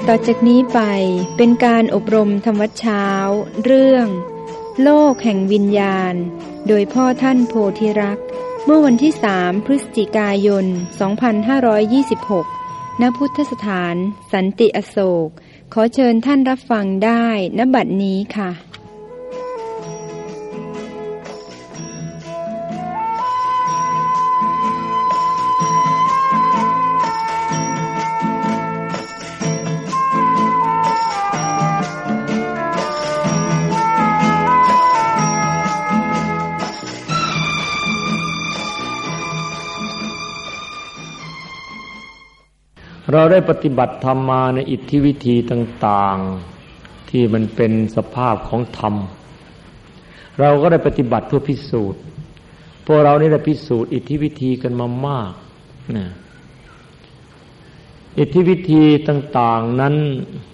ต่อจากนี้ไปเป็นการอบรมธรรมวัดเช้าเรื่องโลกแห่งวิญญาณโดยพ่อท่านโพธิรักษ์เมื่อวันที่3 พฤศจิกายน 2526 ณ พุทธสถานสันติอโศกขอเชิญท่านรับฟังได้ณ บัดนี้ค่ะเราได้ปฏิบัติธรรมมาในอิทธิวิธีต่างๆที่มันเป็นสภาพของธรรมเราก็ได้ปฏิบัติเพื่อพิสูจน์พวกเรานี่ได้พิสูจน์อิทธิวิธีกันมามากนะอิทธิวิธีต่างๆนั้น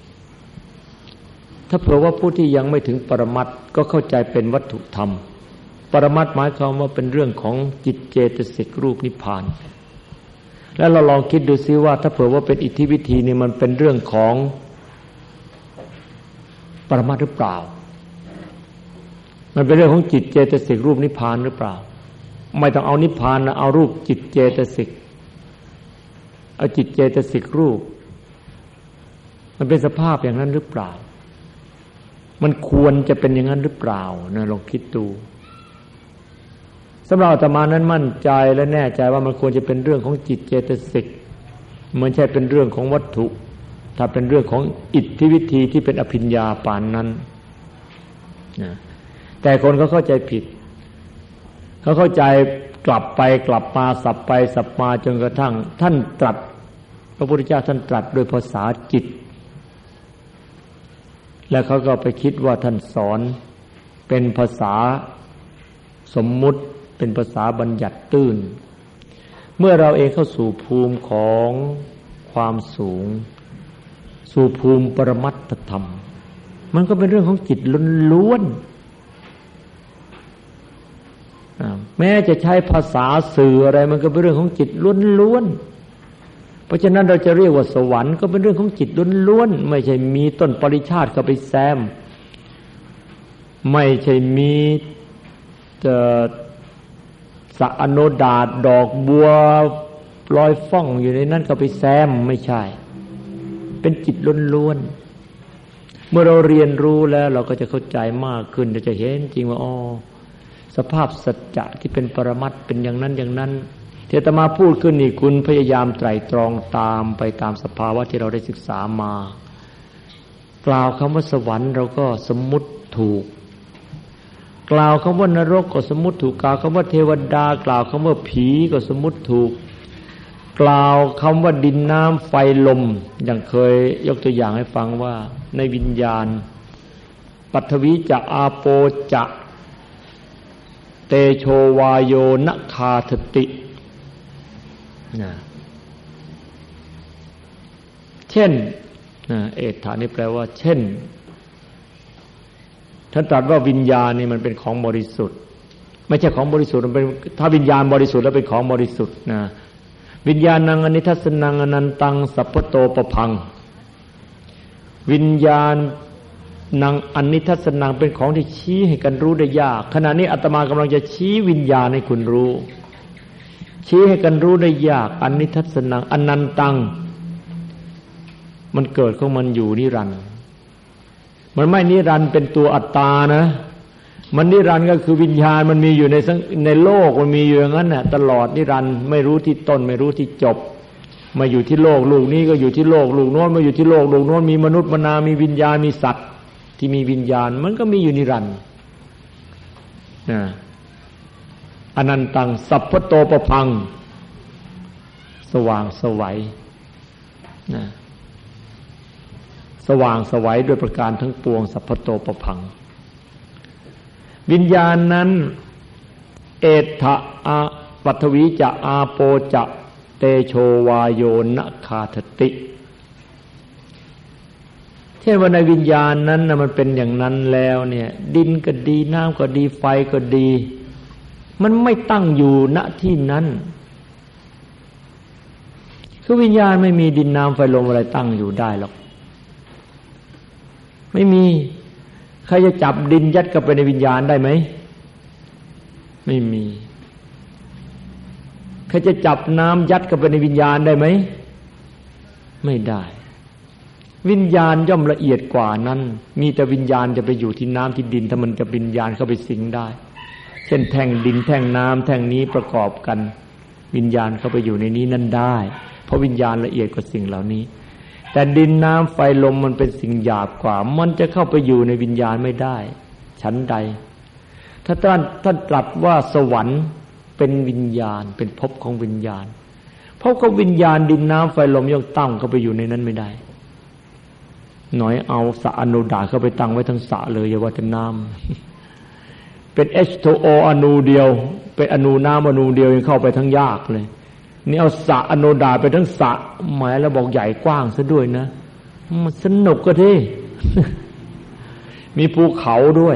ถ้าเผื่อว่าผู้ที่ยังไม่ถึงปรมัตถ์ก็เข้าใจเป็นวัตถุธรรมปรมัตถ์หมายความว่าเป็นเรื่องของจิตเจตสิกรูปนิพพานแล้วเราลองคิดดูซิว่าถ้าเผื่อว่าเป็นอิทธิวิธีนี่มันเป็นเรื่องของปรมัตถ์หรือเปล่ามันเป็นเรื่องของจิตเจตสิกรูปนิพพานหรือเปล่าไม่ต้องเอานิพพานนะเอารูปจิตเจตสิกเอาจิตเจตสิกรูปมันเป็นสภาพอย่างนั้นหรือเปล่ามันควรจะเป็นอย่างนั้นหรือเปล่านะลองคิดดูสำหรับอาตมานั้นมั่นใจและแน่ใจว่ามันควรจะเป็นเรื่องของจิตเจตสิกไม่ใช่เป็นเรื่องของวัตถุถ้าเป็นเรื่องของอิทธิวิธีที่เป็นอภิญญาปานนั้นนะแต่คนเขาเข้าใจผิดเขาเข้าใจกลับไปกลับมาสับไปสับมาจนกระทั่งท่านตรัสพระพุทธเจ้าท่านตรัสด้วยภาษาจิตแล้วเขาก็ไปคิดว่าท่านสอนเป็นภาษาสมมุติเป็นภาษาบัญญัติตื้นเมื่อเราเองเข้าสู่ภูมิของความสูงสู่ภูมิปรมัตถธรรมมันก็เป็นเรื่องของจิตล้วนๆแม้จะใช้ภาษาสื่ออะไรมันก็เป็นเรื่องของจิตล้วนๆเพราะฉะนั้นเราจะเรียกว่าสวรรค์ก็เป็นเรื่องของจิตล้วนๆไม่ใช่มีต้นปริชาติเข้าไปแซมไม่ใช่มีสะอโนดาตดอกบัวลอยฟ่องอยู่ในนั้นก็ไปแซมไม่ใช่เป็นจิตล้วนๆเมื่อเราเรียนรู้แล้วเราก็จะเข้าใจมากขึ้นเราจะเห็นจริงว่าอ๋อสภาพสัจจะที่เป็นปรมัตถ์เป็นอย่างนั้นอย่างนั้นที่อาตมาพูดขึ้นนี่คุณพยายามไตร่ตรองตามไปตามสภาวะที่เราได้ศึกษามากล่าวคำว่าสวรรค์เราก็สมมุติถูกกล่าวคำว่านรกก็สมมุติถูกกล่าวคำว่าเทวดากล่าวคำว่าผีก็สมมุติถูกกล่าวคำว่าดินน้ำไฟลมอย่างเคยยกตัวอย่างให้ฟังว่าในวิญญาณปัทวีจะอาโปจะเตโชวาโยนคาทตินะเช่นเอถานี่แปลว่าเช่นท่านตรัสว่าวิญญาณนี่มันเป็นของบริสุทธิ์ไม่ใช่ของบริสุทธิ์มันเป็นถ้าวิญญาณบริสุทธิ์แล้วเป็นของบริสุทธิ์นะวิญญาณังอนิทัสนังอนันตังสัพพโตปพังวิญญาณนังอนิทัสนังเป็นของที่ชี้ให้กันรู้ได้ยากขณะนี้อาตมากำลังจะชี้วิญญาณให้คุณรู้ชี้ให้กันรู้ได้ยากอนิทัสนังอนันตังมันเกิดของมันอยู่นิรันดร์มันไม่นิรันดร์เป็นตัวอัตตานะมันนิรันดร์ก็คือวิญญาณมันมีอยู่ในโลกมันมีอยู่อย่างนั้นน่ะตลอดนิรันดร์ไม่รู้ที่ต้นไม่รู้ที่จบมาอยู่ที่โลกลูกนี้ก็อยู่ที่โลกลูกโน้นมาอยู่ที่โลกลูกโน้นมีมนุษย์มนามีวิญญาณมีสัตว์ที่มีวิญญาณมันก็มีอยู่นิรันดร์นะอนันตังสัพพโตปพังสว่างไสวนะสว่างไสวด้วยประการทั้งปวงสัพพโตปพังวิญญาณนั้นเอถะอาปัทวีจะอาโปจะเตโชวาโยนคาทติเช่นว่าในวิญญาณนั้นนะมันเป็นอย่างนั้นแล้วเนี่ยดินก็ดีน้ำก็ดีไฟก็ดีมันไม่ตั้งอยู่ณที่นั้นคือวิญญาณไม่มีดินน้ำไฟลมอะไรตั้งอยู่ได้หรอกไม่มีใครจะจับดินยัดเข้าไปในวิญญาณได้ไหมไม่มีใครจะจับน้ำยัดเข้าไปในวิญญาณได้ไหมไม่ได้วิญญาณย่อมละเอียดกว่านั้นมีแต่วิญญาณจะไปอยู่ที่น้ำที่ดินถ้ามันจะวิญญาณเข้าไปสิงได้เช่นแท่งดินแท่งน้ำแท่งนี้ประกอบกันวิญญาณเข้าไปอยู่ในนี้นั่นได้เพราะวิญญาณละเอียดกว่าสิ่งเหล่านี้แต่ดินน้ำไฟลมมันเป็นสิ่งหยาบกว่ามันจะเข้าไปอยู่ในวิญญาณไม่ได้ชั้นใดถ้าท่านตรัสว่าสวรรค์เป็นวิญญาณเป็นภพของวิญญาณเพราะก็วิญญาณดินน้ำไฟลมย่อมตั้งเข้าไปอยู่ในนั้นไม่ได้หน่อยเอาสระอนุดาตเข้าไปตั้งไว้ทั้งสระเลยอย่าว่าแต่น้ำเป็น H2O อนูเดียวเป็นอนูน้ำอนูเดียวยังเข้าไปทั้งยากเลยนี่เอาสระอนุดาตไปทั้งสระหมายแล้วบอกใหญ่กว้างซะด้วยนะมันสนุกก็ที่ มีภูเขาด้วย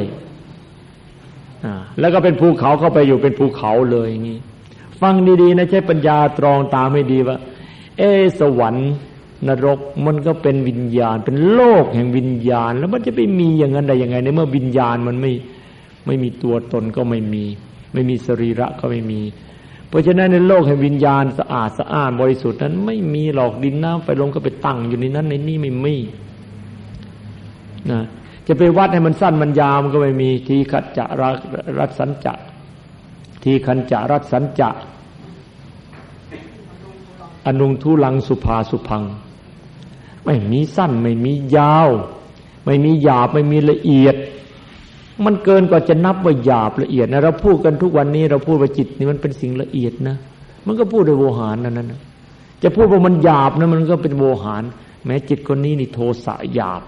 แล้วก็เป็นภูเขาเข้าไปอยู่เป็นภูเขาเลยอย่างนี้ฟังดีๆนะใช้ปัญญาตรองตามให้ดีว่าสวรรค์นรกมันก็เป็นวิญญาณเป็นโลกแห่งวิญญาณแล้วมันจะไปมีอย่างนั้นได้ยังไงในเมื่อวิญญาณมันไม่มีตัวตนก็ไม่มีสรีระก็ไม่มีเพราะฉะนั้นในโลกแห่งวิญญาณสะอาดสะอ้านบริสุทธิ์นั้นไม่มีหรอกดินน้ำไฟลมก็ไปตั้งอยู่ในนั้นในนี้ไม่มีนะจะไปวัดให้มันสั้นมันยาวมันก็ไม่มีทีขัดจะรัดสัญจะทีขันจะรัดสัญจะอนุงทุลังสุภาสุพังไม่มีสั้นไม่มียาวไม่มีหยาบไม่มีละเอียดมันเกินกว่าจะนับว่าหยาบละเอียดนะเราพูดกันทุกวันนี้เราพูดว่าจิตนี่มันเป็นสิ่งละเอียดนะมันก็พูดโดยโวหารนั่นนะจะพูดว่ามันหยาบนะมันก็เป็นโวหารแม้จิตคนนี้นี่โทสะหยาบ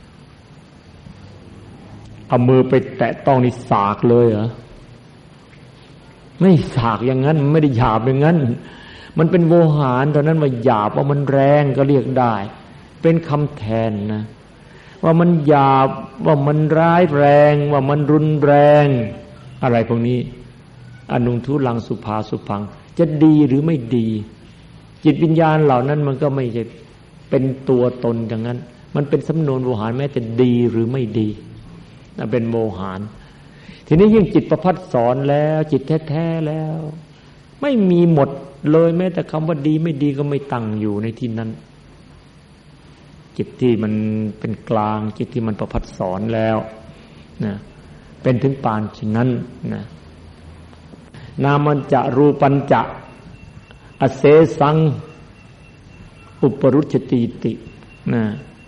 เอามือไปแตะต้องนี่สากเลยเหรอไม่สากอย่างนั้นไม่ได้หยาบอย่างนั้นมันเป็นโวหารตอนนั้นว่าหยาบว่ามันแรงก็เรียกได้เป็นคำแทนนะว่ามันหยาบว่ามันร้ายแรงว่ามันรุนแรงอะไรพวกนี้อนุทุลังสุภาสุพังจะดีหรือไม่ดีจิตวิญญาณเหล่านั้นมันก็ไม่ใช่เป็นตัวตนอย่างนั้นมันเป็นสำนวนโวหารแม้แต่ดีหรือไม่ดีนั่นเป็นโวหารทีนี้ยิ่งจิตประภัสสอนแล้วจิตแท้ๆแล้วไม่มีหมดเลยแม้แต่คำว่าดีไม่ดีก็ไม่ตั้งอยู่ในที่นั้นจิตที่มันเป็นกลางจิตที่มันประภัสสอนแล้วนะเป็นถึงปานเช่นนั้นนะนามันจะรูปัญจะอเสสังอุปรุชติตินะ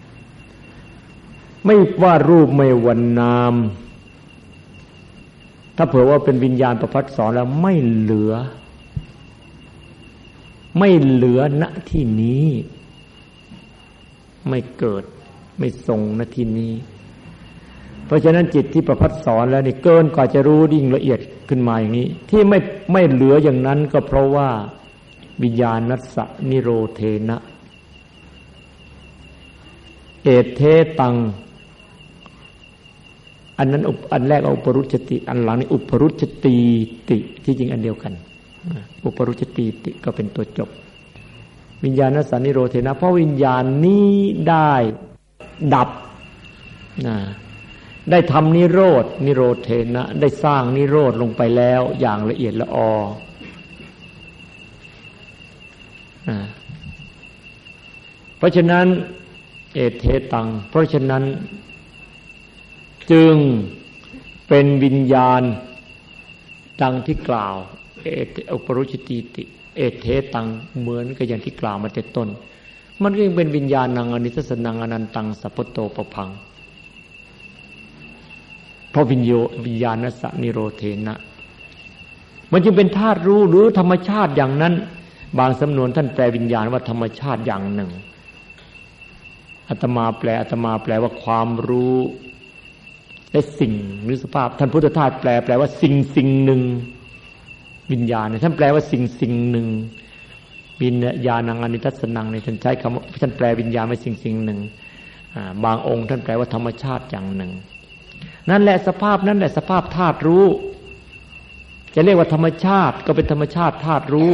ไม่ว่ารูปไม่ว่า นามถ้าเผื่อว่าเป็นวิญญาณประภัสสอนแล้วไม่เหลือณที่นี้ไม่เกิดไม่ทรงณที่นี้เพราะฉะนั้นจิตที่ประภัสสอนแล้วนี่เกินกว่าจะรู้ยิ่งละเอียดขึ้นมาอย่างนี้ที่ไม่เหลืออย่างนั้นก็เพราะว่าวิญญาณัสสะนิโรเทนะเอเทตังอันนั้นอันแรกเอาอุปรุชติอันหลังนี่อุปรุชติติที่จริงอันเดียวกันอุปรุชติติก็เป็นตัวจบวิญญาณัสสะนิโรเทนะเพราะวิญญาณนี้ได้ดับได้ทำนิโรธนิโรเทนะได้สร้างนิโรธลงไปแล้วอย่างละเอียดละออเพราะฉะนั้นเอเทตังเพราะฉะนั้นจึงเป็นวิญญาณดังที่กล่าวอุปรุชติติเอเทตังเหมือนกับอย่างที่กล่าวมาแต่ต้นมันก็ยังเป็นวิญญาณังอนิทัสสนังอนันตังสัพพโตปพังเพราะวิญญาณัสสะนิโรเทนะมันจึงเป็นธาตุรู้หรือธรรมชาติอย่างนั้นบางสำนวนท่านแปลวิญญาณว่าธรรมชาติอย่างหนึ่งอาตมาแปลว่าความรู้และสิ่งหรือสภาพท่านพุทธทาสแปลว่าสิ่งหนึ่งวิญญาณท่านแปลว่าสิ่งหนึ่งวิญญาณังอนิทัสสนังในท่านใช้คำท่านแปลวิญญาณว่าสิ่งหนึ่งบางองค์ท่านแปลว่าธรรมชาติอย่างหนึ่งนั่นแหละสภาพนั้นแหละสภาพธาตุรู้จะเรียกว่าธรรมชาติก็เป็นธรรมชาติธาตุรู้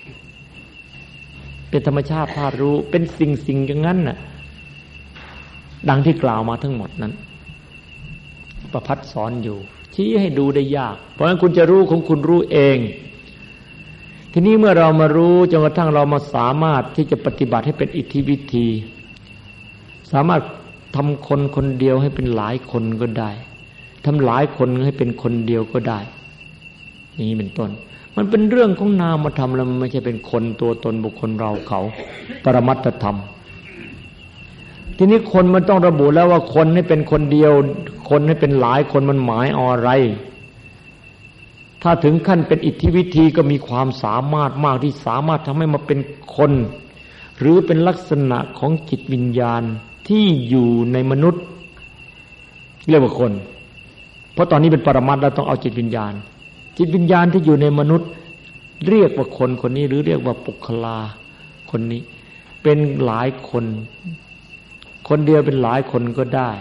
เป็นธรรมชาติธาตุรู้เป็นสิ่งอย่างนั้นน่ะดังที่กล่าวมาทั้งหมดนั้นประภัสสอนอยู่ชี้ให้ดูได้ยากเพราะฉะนั้นคุณจะรู้ของคุณรู้เองทีนี้เมื่อเรามารู้จนกระทั่งเรามาสามารถที่จะปฏิบัติให้เป็นอิทธิวิธีสามารถทำคนคนเดียวให้เป็นหลายคนก็ได้ทำหลายคนให้เป็นคนเดียวก็ได้อย่างนี้เป็นต้นมันเป็นเรื่องของนามธรรมแล้วมันไม่ใช่เป็นคนตัวตนบุคคลเราเขาปรมัตถธรรมทีนี้คนมันต้องระบุแล้วว่าคนให้เป็นคนเดียวคนให้เป็นหลายคนมันหมายอะไรถ้าถึงขั้นเป็นอิทธิวิธีก็มีความสามารถมากที่สามารถทำให้มาเป็นคนหรือเป็นลักษณะของจิตวิญญาณที่อยู่ในมนุษย์เรียกว่าคนเพราะตอนนี้เป็นปรมัตถ์แล้วต้องเอาจิตวิญญาณจิตวิญญาณที่อยู่ในมนุษย์เรียกว่าคนคนนี้หรือเรียกว่าปุคลาคนนี้เป็นหลายคนคนเดียวเป็นหลายคนก็ได้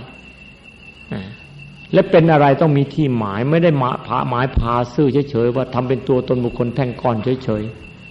และเป็นอะไรต้องมีที่หมายไม่ได้หมายพาซื่อเฉยๆว่าทำเป็นตัวตนบุคคลแท่งก้อนเฉย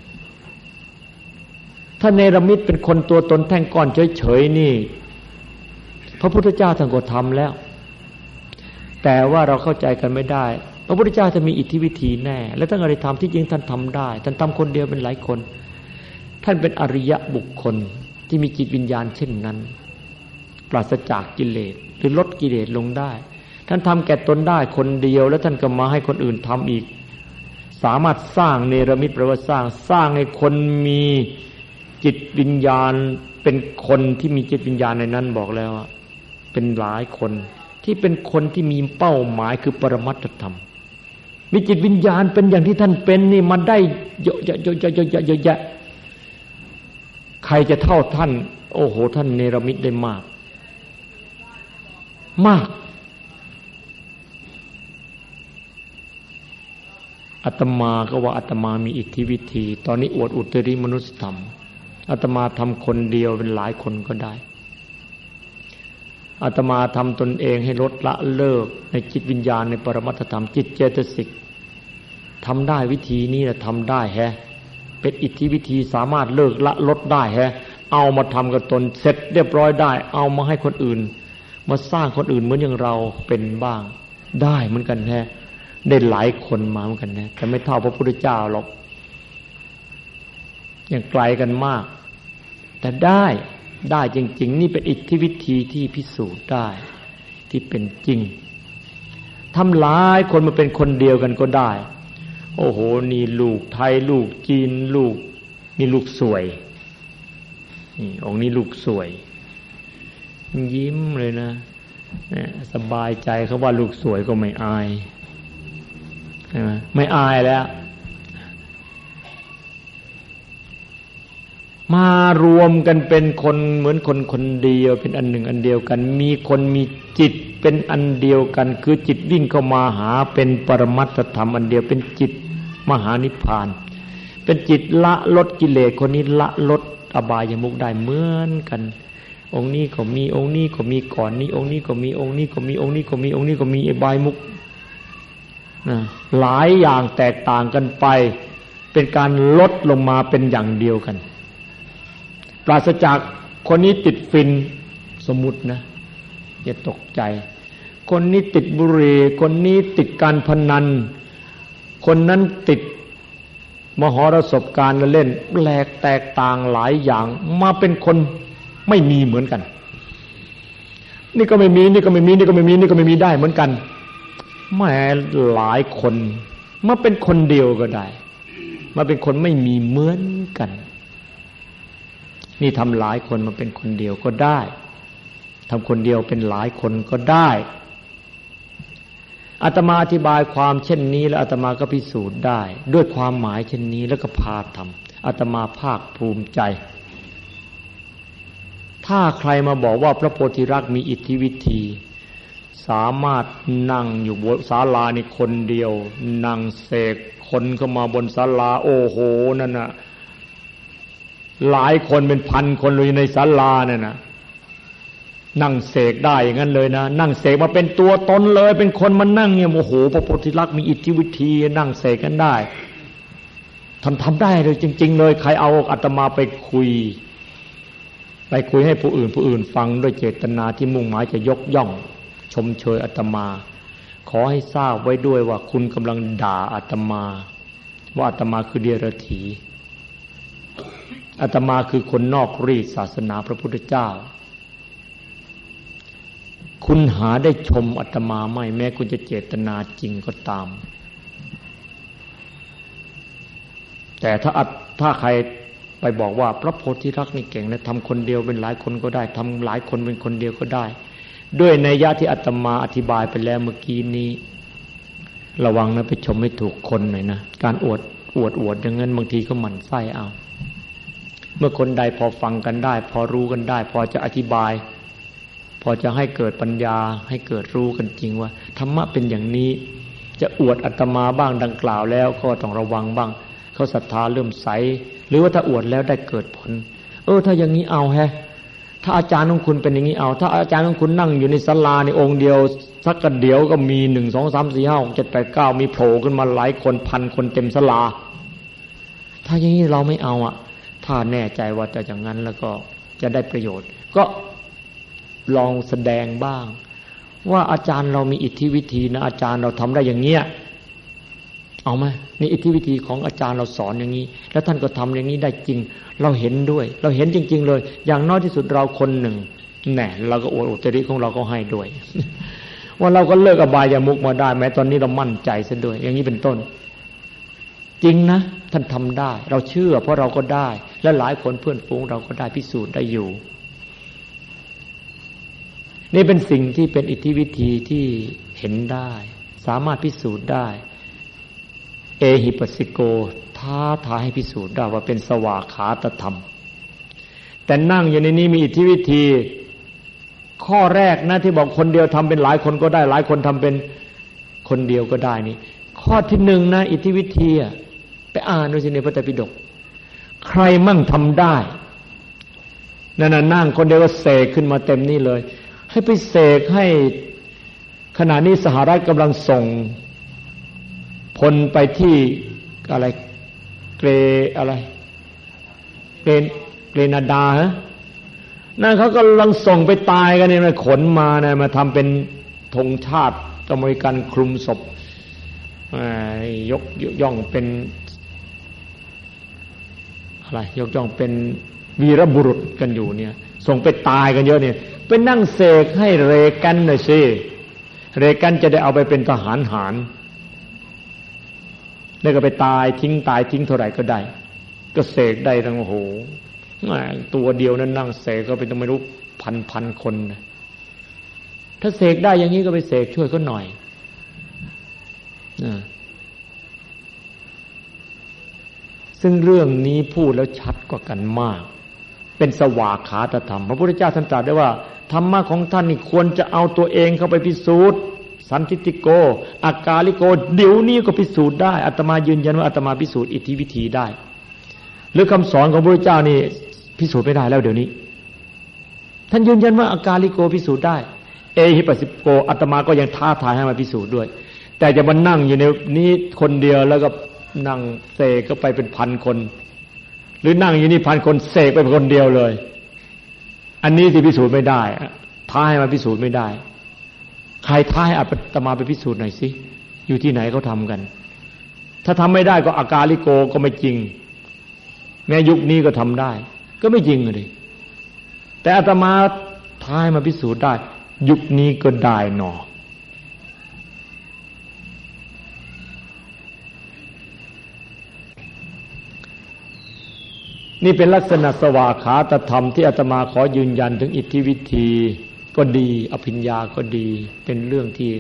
ๆถ้าเนรมิตเป็นคนตัวตนแท่งก้อนเฉยๆนี่พระพุทธเจ้าท่านก็ทำแล้วแต่ว่าเราเข้าใจกันไม่ได้พระพุทธเจ้าจะมีอิทธิวิธีแน่และท่านอะไรทำที่จริงท่านทำได้ท่านทำคนเดียวเป็นหลายคนท่านเป็นอริยะบุคคลที่มีจิตวิญญาณเช่นนั้นปราศจากกิเลสหรือลดกิเลสลงได้ท่านทำแก่ตนได้คนเดียวแล้วท่านก็มาให้คนอื่นทำอีกสามารถสร้างเนรมิตแปลว่าสร้างให้คนมีจิตวิญญาณเป็นคนที่มีจิตวิญญาณในนั้นบอกแล้วเป็นหลายคนที่เป็นคนที่มีเป้าหมายคือปรมัตถธรรมมีจิตวิญญาณเป็นอย่างที่ท่านเป็นนี่มันได้เยอะแยะใครจะเท่าท่านโอ้โหท่านเนรมิตได้มากอาตมาก็ว่าอาตมามีอิทธิวิธีตอนนี้อวดอุตริมนุสธรรมอาตมาทำคนเดียวเป็นหลายคนก็ได้อาตมาทำตนเองให้ลดละเลิกในจิตวิญญาณในปรมัตถธรรมจิตเจตสิกทำได้วิธีนี้แหละทำได้แฮะเป็นอิทธิวิธีสามารถเลิกละลดได้แฮะเอามาทำกับตนเสร็จเรียบร้อยได้เอามาให้คนอื่นมาสร้างคนอื่นเหมือนอย่างเราเป็นบ้างได้เหมือนกันแฮะได้หลายคนมาเหมือนกันนะแต่ไม่เท่าพระพุทธเจ้าหรอกยังไกลกันมากแต่ได้จริงๆนี่เป็นอิทธิวิธีที่พิสูจน์ได้ที่เป็นจริงทำหลายคนมาเป็นคนเดียวกันก็ได้โอ้โหนี่ลูกไทยลูกจีนลูกนี่ลูกสวยนี่องค์นี้ลูกสวยยิ้มเลยนะสบายใจเขาว่าลูกสวยก็ไม่อายไม่อายแล้วมารวมกันเป็นคนเหมือนคนคนเดียวเป็นอันหนึ่งอันเดียวกันมีคนมีจิตเป็นอันเดียวกันคือจิตวิ่งเข้ามาหาเป็นปรมัตถธรรมอันเดียวเป็นจิตมหานิพพานเป็นจิตละลดกิเลสคนนี้ละลดอบายมุขได้เหมือนกันองค์นี้ก็มีองค์นี้ก็มีก่อนนี้องค์นี้ก็มีองค์นี้ก็มีองค์นี้ก็มีองค์นี้ก็มีอบายมุขหลายอย่างแตกต่างกันไปเป็นการลดลงมาเป็นอย่างเดียวกันปราศจากคนนี้ติดฟินสมมุตินะอย่าตกใจคนนี้ติดบุหรี่คนนี้ติดการพนันคนนั้นติดมหรสพการเล่นแตกต่างหลายอย่างมาเป็นคนไม่มีเหมือนกันนี่ก็ไม่มีนี่ก็ไม่มีนี่ก็ไม่มีนี่ก็ไม่มีได้เหมือนกันแม้หลายคนมาเป็นคนเดียวก็ได้มาเป็นคนไม่มีเหมือนกันนี่ทำหลายคนมาเป็นคนเดียวก็ได้ทำคนเดียวเป็นหลายคนก็ได้อาตมาอธิบายความเช่นนี้แล้วอาตมาก็พิสูจน์ได้ด้วยความหมายเช่นนี้แล้วก็พาทำอาตมาภาคภูมิใจถ้าใครมาบอกว่าพระโพธิรักษ์มีอิทธิวิธีสามารถนั่งอยู่บนศาลานี่คนเดียวนั่งเสกคนเข้ามาบนศาลาโอ้โหนั่นน่ะหลายคนเป็นพันคนเลยในศาลานั่นน่ะนั่งเสกได้อย่างนั้นเลยนะนั่งเสกมาเป็นตัวตนเลยเป็นคนมานั่งเนี่ยโอ้โหพระโพธิรักษ์มีอิทธิวิธีนั่งเสกกันได้ทำได้เลยจริงๆเลยใครเอาอาตมาไปคุยไปคุยให้ผู้อื่นฟังด้วยเจตนาที่มุ่งหมายจะยกย่องชมเชยอาตมาขอให้ทราบไว้ด้วยว่าคุณกำลังด่าอาตมาว่าอาตมาคือเดรัจฉีอาตมาคือคนนอกรีดศาสนาพระพุทธเจ้าคุณหาได้ชมอาตมาไม่แม้คุณจะเจตนาจริงก็ตามแต่ถ้าใครไปบอกว่าพระโพธิรักษ์นี่เก่งนะทำคนเดียวเป็นหลายคนก็ได้ทำหลายคนเป็นคนเดียวก็ได้ด้วยนัยยะที่อาตมาอธิบายไปแล้วเมื่อกี้นี้ระวังนะไปชมไม่ถูกคนหน่อยนะการอวดอย่างนั้นบางทีก็หมั่นไส้เอาเมื่อคนใดพอฟังกันได้พอรู้กันได้พอจะอธิบายพอจะให้เกิดปัญญาให้เกิดรู้กันจริงว่าธรรมะเป็นอย่างนี้จะอวดอาตมาบ้างดังกล่าวแล้วก็ต้องระวังบ้างเขาศรัทธาเริ่มใสหรือว่าถ้าอวดแล้วได้เกิดผลถ้าอย่างนี้เอาแฮะถ้าอาจารย์ของคุณเป็นอย่างนี้เอาถ้าอาจารย์ของคุณนั่งอยู่ในศาลาในองค์เดียวสักกระเดียวก็มี1 2 3 4 5 6 7 8 9มีโผล่ขึ้นมาหลายคนพันคนเต็มศาลาถ้าอย่างนี้เราไม่เอาอ่ะถ้าแน่ใจว่าจะอย่างนั้นแล้วก็จะได้ประโยชน์ก็ลองแสดงบ้างว่าอาจารย์เรามีอิทธิวิธีนะอาจารย์เราทำได้อย่างเงี้ยเอาไหมนี่อิทธิวิธีของอาจารย์เราสอนอย่างนี้แล้วท่านก็ทำอย่างนี้ได้จริงเราเห็นด้วยเราเห็นจริงๆเลยอย่างน้อยที่สุดเราคนหนึ่งแน่เราก็อวดอุตริของเราก็ให้ด้วย ว่าเราก็เลิกอบายามุขมาได้แม้ตอนนี้เรามั่นใจซะด้วยอย่างนี้เป็นต้นจริงนะท่านทำได้เราเชื่อเพราะเราก็ได้และหลายคนเพื่อนฝูงเราก็ได้พิสูจน์ได้อยู่นี่เป็นสิ่งที่เป็นอิทธิวิธีที่เห็นได้สามารถพิสูจน์ได้เอหิปัสสิโกท้าทายให้พิสูจน์ได้ว่าเป็นสวากขาตธรรมแต่นั่งอยู่ในนี้มีอิทธิวิธีข้อแรกนะที่บอกคนเดียวทำเป็นหลายคนก็ได้หลายคนทำเป็นคนเดียวก็ได้นี่ข้อที่หนึ่งนะอิทธิวิธีไปอ่านดูสิในพระไตรปิฎกใครมั่งทำได้นั่นน่ะนั่งคนเดียวก็เสกขึ้นมาเต็มนี่เลยให้ไปเสกให้ขณะนี้สหรัฐกำลังส่งพลไปที่อะไรเกรนาดาฮะนั่นเขากำลังส่งไปตายกันเนี่ยขนมาเนี่ยมาทำเป็นธงชาติอเมริกันคลุมศพยกย่องเป็นอะไรยกย่องเป็นวีรบุรุษกันอยู่เนี่ยส่งไปตายกันเยอะเนี่ยไปนั่งเสกให้เรแกนหน่อยสิเรแกนจะได้เอาไปเป็นทหารหารแล้วก็ไปตายทิ้งเท่าไหร่ก็ได้ก็เสกได้ทั้งโอ้โหตัวเดียวนั้นนั่งเสกก็เป็นต้องไม่รู้พันคนนะถ้าเสกได้อย่างนี้ก็ไปเสกช่วยเขาหน่อยซึ่งเรื่องนี้พูดแล้วชัดกว่ากันมากเป็นสวากขาตธรรมพระพุทธเจ้าท่านตรัสได้ว่าธรรมะของท่านนี่ควรจะเอาตัวเองเข้าไปพิสูจน์สันทิติโกอากาลิโกเดี๋ยวนี้ก็พิสูจน์ได้อาตมายืนยันว่าอาตมาพิสูจน์อิทธิวิธีได้หรือคำสอนของพระพุทธเจ้านี่พิสูจน์ไม่ได้แล้วเดี๋ยวนี้ท่านยืนยันว่าอากาลิโกพิสูจน์ได้เอหิปัสสิโกอาตมาก็ยังท้าทายให้มาพิสูจน์ด้วยแต่จะมานั่งอยู่ในนี้คนเดียวแล้วก็นั่งเสกก็ไปเป็นพันคนหรือนั่งอยู่นี่พันคนเสกไปเป็นคนเดียวเลยอันนี้ที่พิสูจน์ไม่ได้ท้าให้มาพิสูจน์ไม่ได้ใครท้าให้อาตมาไปพิสูจน์หน่อยสิอยู่ที่ไหนเขาทำกันถ้าทำไม่ได้ก็อากาลิโกก็ไม่จริงแม้ยุคนี้ก็ทำได้ก็ไม่จริงเลยแต่อาตมาท้าให้มาพิสูจน์ได้ยุคนี้ก็ได้หนอนี่เป็นลักษณะสวากขาตธรรมที่อาตมาขอยืนยันถึงอิทธิวิธีก็ดีอภิญญาก็ดีเป็นเรื่องที่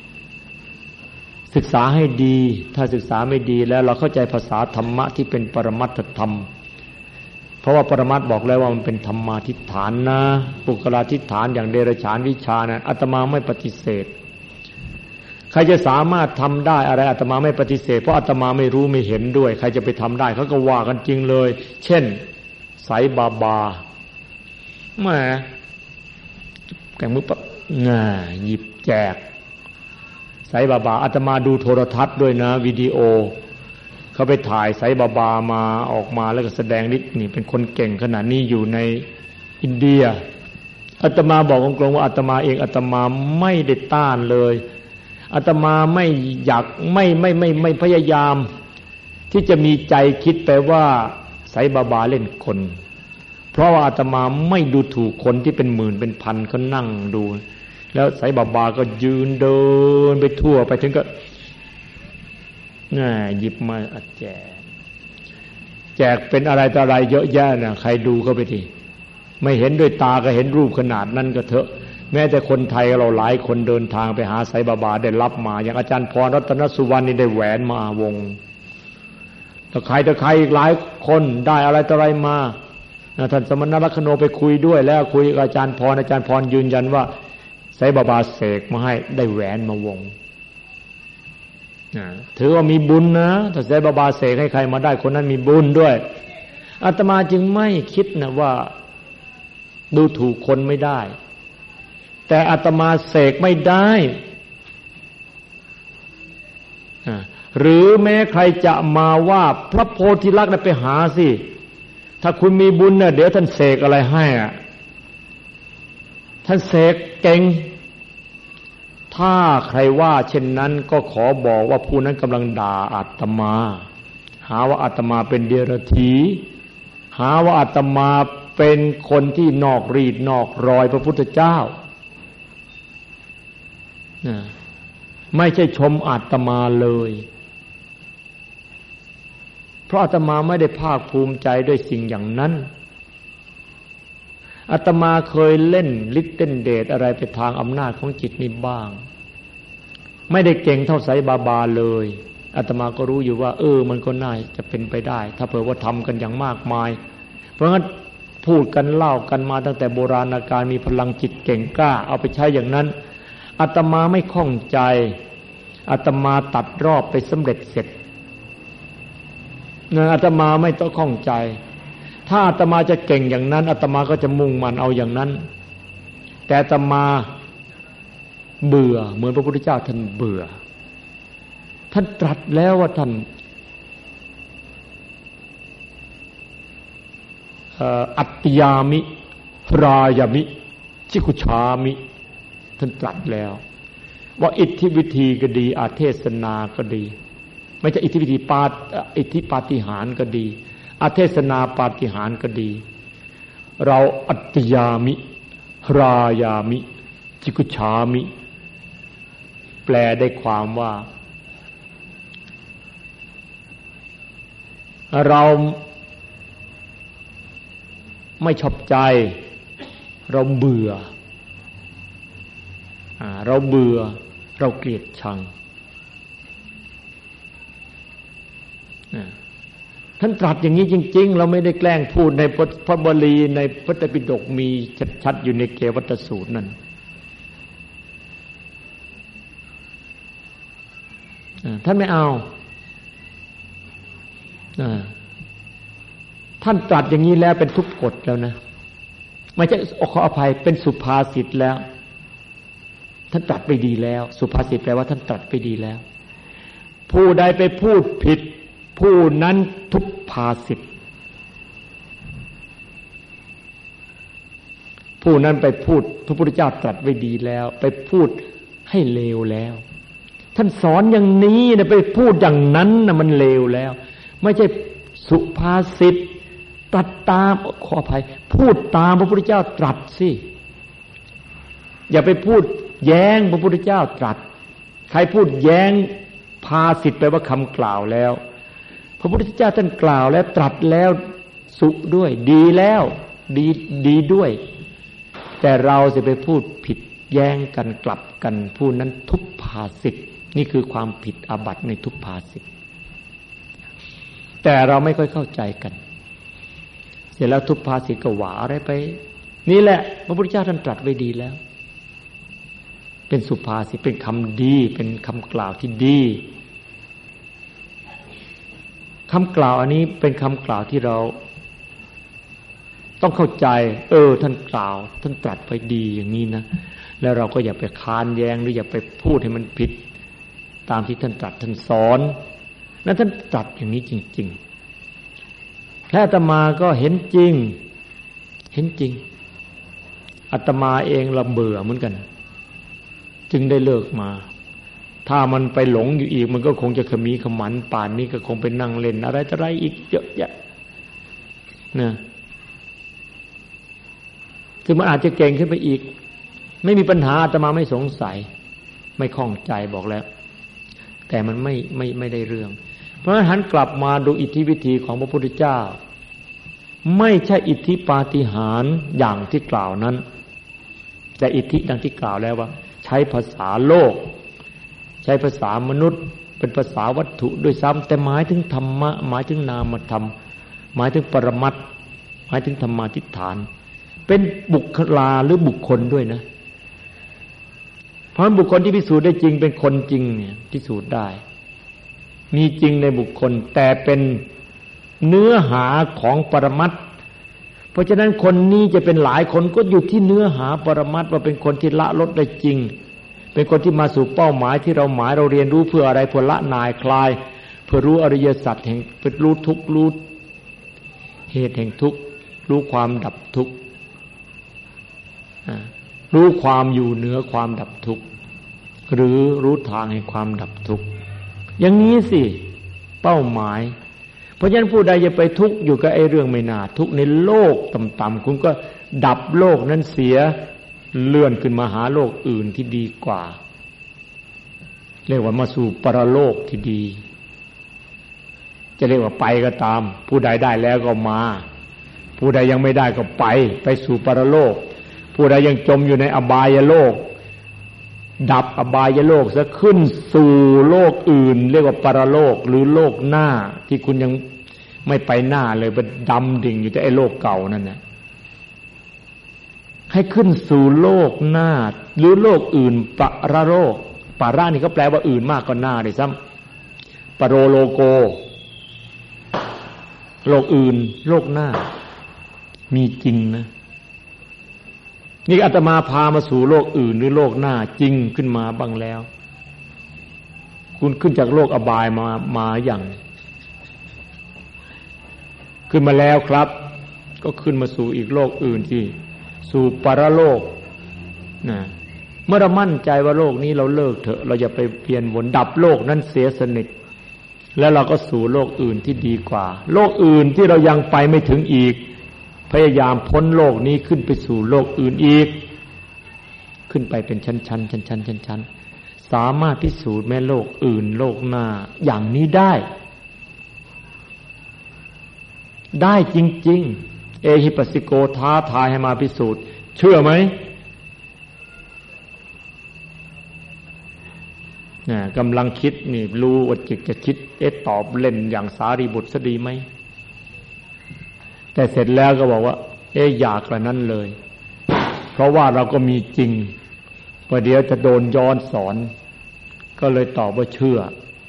ศึกษาให้ดีถ้าศึกษาไม่ดีแล้วเราเข้าใจภาษาธรรมะที่เป็นปรมัตถธรรมเพราะว่าปรมัตถ์บอกแล้วว่ามันเป็นธรรมาธิฏฐานนะปุคลาธิฏฐานอย่างเดรัจฉานวิชานะอาตมาไม่ปฏิเสธใครจะสามารถทำได้อะไรอาตมาไม่ปฏิเสธเพราะอาตมาไม่รู้ไม่เห็นด้วยใครจะไปทำได้เขาก็ว่ากันจริงเลยเช่นไสบาบาแหมแกมือปั๊บหยิบแจกไสบาบาอาตมาดูโทรทัศน์ด้วยนะวิดีโอเขาไปถ่ายไสบาบามาออกมาแล้วก็แสดงนี่เป็นคนเก่งขนาดนี้อยู่ในอินเดียอาตมาบอกตรงๆว่าอาตมาเองอาตมาไม่ได้ต้านเลยอาตมาไม่อยากไม่พยายามที่จะมีใจคิดไปว่าไสบาบาเล่นคนเพราะว่าอาตมาไม่ดูถูกคนที่เป็นหมื่นเป็นพันเขานั่งดูแล้วไสบาบาก็ยืนเดินไปทั่วไปถึงก็หยิบมาแจกเป็นอะไรต่ออะไรเยอะแยะนะใครดูเข้าไปทีไม่เห็นด้วยตาก็เห็นรูปขนาดนั้นก็เถอะแม้แต่คนไทยเราหลายคนเดินทางไปหาไสบาบาได้รับมาอย่างอาจารย์พรรัตนสุวรรณนี่ได้แหวนมาวงแต่ใครอีกหลายคนได้อะไรต่ออะไรมาท่านสมณลักขโนไปคุยด้วยแล้วคุยกับอาจารย์พรยืนยันว่าไสบาบาเสกมาให้ได้แหวนมาวงถือว่ามีบุญนะถ้าไสบาบาเสกให้ใครมาได้คนนั้นมีบุญด้วยอาตมาจึงไม่คิดนะว่าดูถูกคนไม่ได้แต่อาตมาเสกไม่ได้หรือแม้ใครจะมาว่าพระโพธิลักษณ์ไปหาสิถ้าคุณมีบุญเนี่ยเดี๋ยวท่านเสกอะไรให้ท่านเสกเก่งถ้าใครว่าเช่นนั้นก็ขอบอกว่าผู้นั้นกำลังด่าอาตมาหาว่าอาตมาเป็นเดรัจฉีหาว่าอาตมาเป็นคนที่นอกรีดนอกรอยพระพุทธเจ้าไม่ใช่ชมอาตมาเลยเพราะอาตมาไม่ได้ภาคภูมิใจด้วยสิ่งอย่างนั้นอาตมาเคยเล่นฤทธิ์เต้นเดชอะไรไปทางอำนาจของจิตนี่บ้างไม่ได้เก่งเท่าไสบาบาเลยอาตมาก็รู้อยู่ว่ามันก็น่าจะเป็นไปได้ถ้าเผื่อว่าทำกันอย่างมากมายเพราะงั้นพูดกันเล่ากันมาตั้งแต่โบราณกาลมีพลังจิตเก่งกล้าเอาไปใช้อย่างนั้นอาตมาไม่ข้องใจอาตมาตัดรอบไปสำเร็จเสร็จอาตมาไม่ต้องข้องใจถ้าอาตมาจะเก่งอย่างนั้นอาตมาก็จะมุ่งมั่นเอาอย่างนั้นแต่อาตมาเบื่อเหมือนพระพุทธเจ้าท่านเบื่อท่านตรัสแล้วว่าท่านอัตติยามิรายามิชิกุชามิท่านตรัสแล้วว่าอิทธิวิธีก็ดีอาเทศนาก็ดีไม่ใช่อิทธิวิธีอิทธิปาฏิหาริย์ก็ดีอาเทศนาปาฏิหาริย์ก็ดีเราอัตติยามิรายามิชิกุชามิแปลได้ความว่าเราไม่ชอบใจเราเบื่อเราเกลียดชังท่านตรัสอย่างนี้จริงๆเราไม่ได้แกล้งพูดในพระบาลีในพระไตรปิฎกมีชัดๆอยู่ในเกวัตสูตรนั่นท่านไม่เอาท่านตรัสอย่างนี้แล้วเป็นทุกกฎแล้วนะไม่ใช่ขออภัยเป็นสุภาษิตแล้วท่านตรัสไปดีแล้วสุภาษิตแปลว่าท่านตรัสไปดีแล้วผู้ใดไปพูดผิดผู้นั้นทุพภาษิตผู้นั้นไปพูดพระพุทธเจ้าตรัสไว้ดีแล้วไปพูดให้เลวแล้วท่านสอนอย่างนี้นะไปพูดอย่างนั้นนะมันเลวแล้วไม่ใช่สุภาษิตตัดตามขออภัยพูดตามพระพุทธเจ้าตรัสสิอย่าไปพูดแย้งพระพุทธเจ้าตรัสใครพูดแย้งภาษิตแปลว่าคำกล่าวแล้วพระพุทธเจ้าท่านกล่าวแล้วตรัสแล้วสุด้วยดีแล้วดีด้วยแต่เราจะไปพูดผิดแย้งกันกลับกันผู้นั้นทุพภาษิตนี่คือความผิดอาบัติในทุพภาษิตแต่เราไม่ค่อยเข้าใจกันเสร็จแล้วทุพภาษิตก็ว่าอะไรไปนี่แหละพระพุทธเจ้าท่านตรัสไว้ดีแล้วเป็นสุภาษิตเป็นคำดีเป็นคำกล่าวที่ดีคำกล่าวอันนี้เป็นคำกล่าวที่เราต้องเข้าใจท่านกล่าวท่านตรัสไปดีอย่างนี้นะแล้วเราก็อย่าไปค้านแย้งหรืออย่าไปพูดให้มันผิดตามที่ท่านตรัสท่านสอนนั้นท่านตรัสอย่างนี้จริงๆและอาตมาก็เห็นจริงอาตมาเองละเบื่อเหมือนกันจึงได้เลิกมาถ้ามันไปหลงอยู่อีกมันก็คงจะขมีขมันป่านนี้ก็คงไปนั่งเล่นอะไรต่ออะไรอีกเยอะแยะนะคือมันอาจจะเก่งขึ้นไปอีกไม่มีปัญหาอาตมาไม่สงสัยไม่ข้องใจบอกแล้วแต่มันไม่ได้เรื่องเพราะฉะนั้นหันกลับมาดูอิทธิวิธีของพระพุทธเจ้าไม่ใช่อิทธิปาฏิหาริย์อย่างที่กล่าวนั้นแต่อิทธิดังที่กล่าวแล้วว่าใช้ภาษาโลกใช้ภาษามนุษย์เป็นภาษาวัตถุด้วยซ้ำแต่หมายถึงธรรมะหมายถึงนามธรรมหมายถึงปรมัตถ์หมายถึงธรรมาธิฏฐานเป็นบุคลาหรือบุคคลด้วยนะเพราะบุคคลที่พิสูจน์ได้จริงเป็นคนจริงเนี่ยพิสูจน์ได้มีจริงในบุคคลแต่เป็นเนื้อหาของปรมัตถ์เพราะฉะนั้นคนนี้จะเป็นหลายคนก็อยู่ที่เนื้อหาปรมัตถ์ว่าเป็นคนที่ละลดได้จริงเป็นคนที่มาสู่เป้าหมายที่เราหมายเราเรียนรู้เพื่ออะไรเพื่อละนายคลายเพื่อรู้อริยสัจแห่งเพื่อรู้ทุกข์รู้เหตุแห่งทุกข์รู้ความดับทุกข์รู้ความอยู่เหนือความดับทุกข์หรือรู้ทางแห่งความดับทุกข์อย่างนี้สิเป้าหมายเพราะฉะนั้นผู้ใดจะไปทุกข์อยู่กับไอ้เรื่องไม่น่าทุกข์ในโลกต่ำๆคุณก็ดับโลกนั้นเสียเลื่อนขึ้นมาหาโลกอื่นที่ดีกว่าเรียกว่ามาสู่ปรโลกที่ดีจะเรียกว่าไปก็ตามผู้ใดได้แล้วก็มาผู้ใดยังไม่ได้ก็ไปสู่ปรโลกผู้ใดยังจมอยู่ในอบายโลกดับอบายโลกซะขึ้นสู่โลกอื่นเรียกว่าปรโลกหรือโลกหน้าที่คุณยังไม่ไปหน้าเลยมันดำดิ่งอยู่แต่ไอ้โลกเก่านั่นน่ะให้ขึ้นสู่โลกหน้าหรือโลกอื่นปรโลกปาระนี่ก็แปลว่าอื่นมากกว่าหน้าด้วยซ้ำปโรโลโกโลกอื่นโลกหน้ามีจริงนะนี่อาตมาพามาสู่โลกอื่นหรือโลกหน้าจริงขึ้นมาบ้างแล้วคุณขึ้นจากโลกอบายมาอย่างขึ้นมาแล้วครับก็ขึ้นมาสู่อีกโลกอื่นที่สู่ปรโลกนะเมื่อเรามั่นใจว่าโลกนี้เราเลิกเถอะเราอย่าไปเปลี่ยนวนดับโลกนั้นเสียสนิทแล้วเราก็สู่โลกอื่นที่ดีกว่าโลกอื่นที่เรายังไปไม่ถึงอีกพยายามพ้นโลกนี้ขึ้นไปสู่โลกอื่นอีกขึ้นไปเป็นชั้นสามารถพิสูจน์แม้โลกอื่นโลกหน้าอย่างนี้ได้จริงๆเอหิปัสสิโกท้าทายให้มาพิสูจน์เชื่อไหมกำลังคิดนี่รู้ว่าจิตจะคิดตอบเล่นอย่างสารีบุตรซะดีไหมแต่เสร็จแล้วก็บอกว่าอยากกระนั้นเลยเพราะว่าเราก็มีจริงประเดี๋ยวจะโดนย้อนสอนก็เลยตอบว่าเชื่อ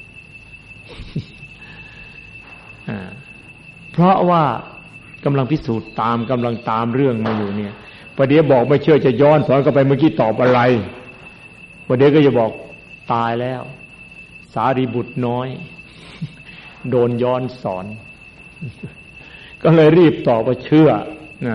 เพราะว่ากำลังพิสูจน์กำลังตามเรื่องมาอยู่เนี่ยประเดี๋ยวบอกไม่เชื่อจะย้อนสอนก็ไปเมื่อกี้ตอบอะไรประเดี๋ยวก็จะบอกตายแล้วสารีบุตรน้อยโดนย้อนสอนก็เลยรีบตอบว่าเชื่อนะ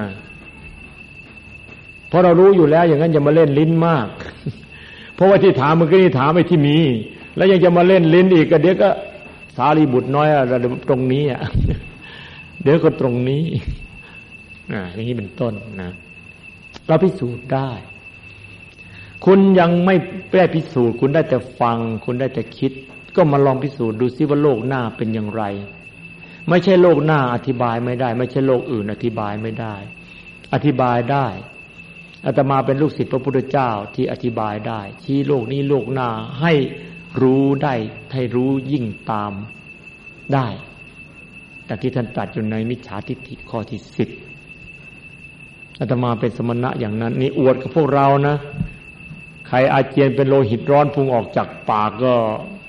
เพราะเรารู้อยู่แล้วอย่างนั้นอย่ามาเล่นลิ้นมากเพราะว่าที่ถามเมื่อกี้นี่ถามไอ้ที่มีแล้วยังจะมาเล่นลิ้นอีกก็เดี๋ยวก็สารีบุตรน้อยอะไรตรงนี้อ่ะเดี๋ยวก็ตรงนี้อย่างนี้เป็นต้นนะเราพิสูจน์ได้คุณยังไม่ได้พิสูจน์คุณได้แต่ฟังคุณได้แต่คิดก็มาลองพิสูจน์ดูซิว่าโลกหน้าเป็นอย่างไรไม่ใช่โลกหน้าอธิบายไม่ได้ไม่ใช่โลกอื่นอธิบายไม่ได้อธิบายได้อาตมาเป็นลูกศิษย์พระพุทธเจ้าที่อธิบายได้ชี้โลกนี้โลกหน้าให้รู้ได้ให้รู้ยิ่งตามได้แต่ที่ท่านตรัสอยู่ในมิจฉาทิฏฐิข้อที่10อาตมาเป็นสมณะอย่างนั้นนี่อวดกับพวกเรานะใครอาเจียนเป็นโลหิตร้อนพุ่งออกจากปากก็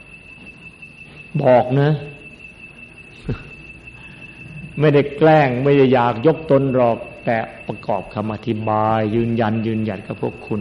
บอกนะไม่ได้แกล้งไม่ได้อยากยกตนหรอกแต่ประกอบคำอธิบายยืนยันกับพวกคุณ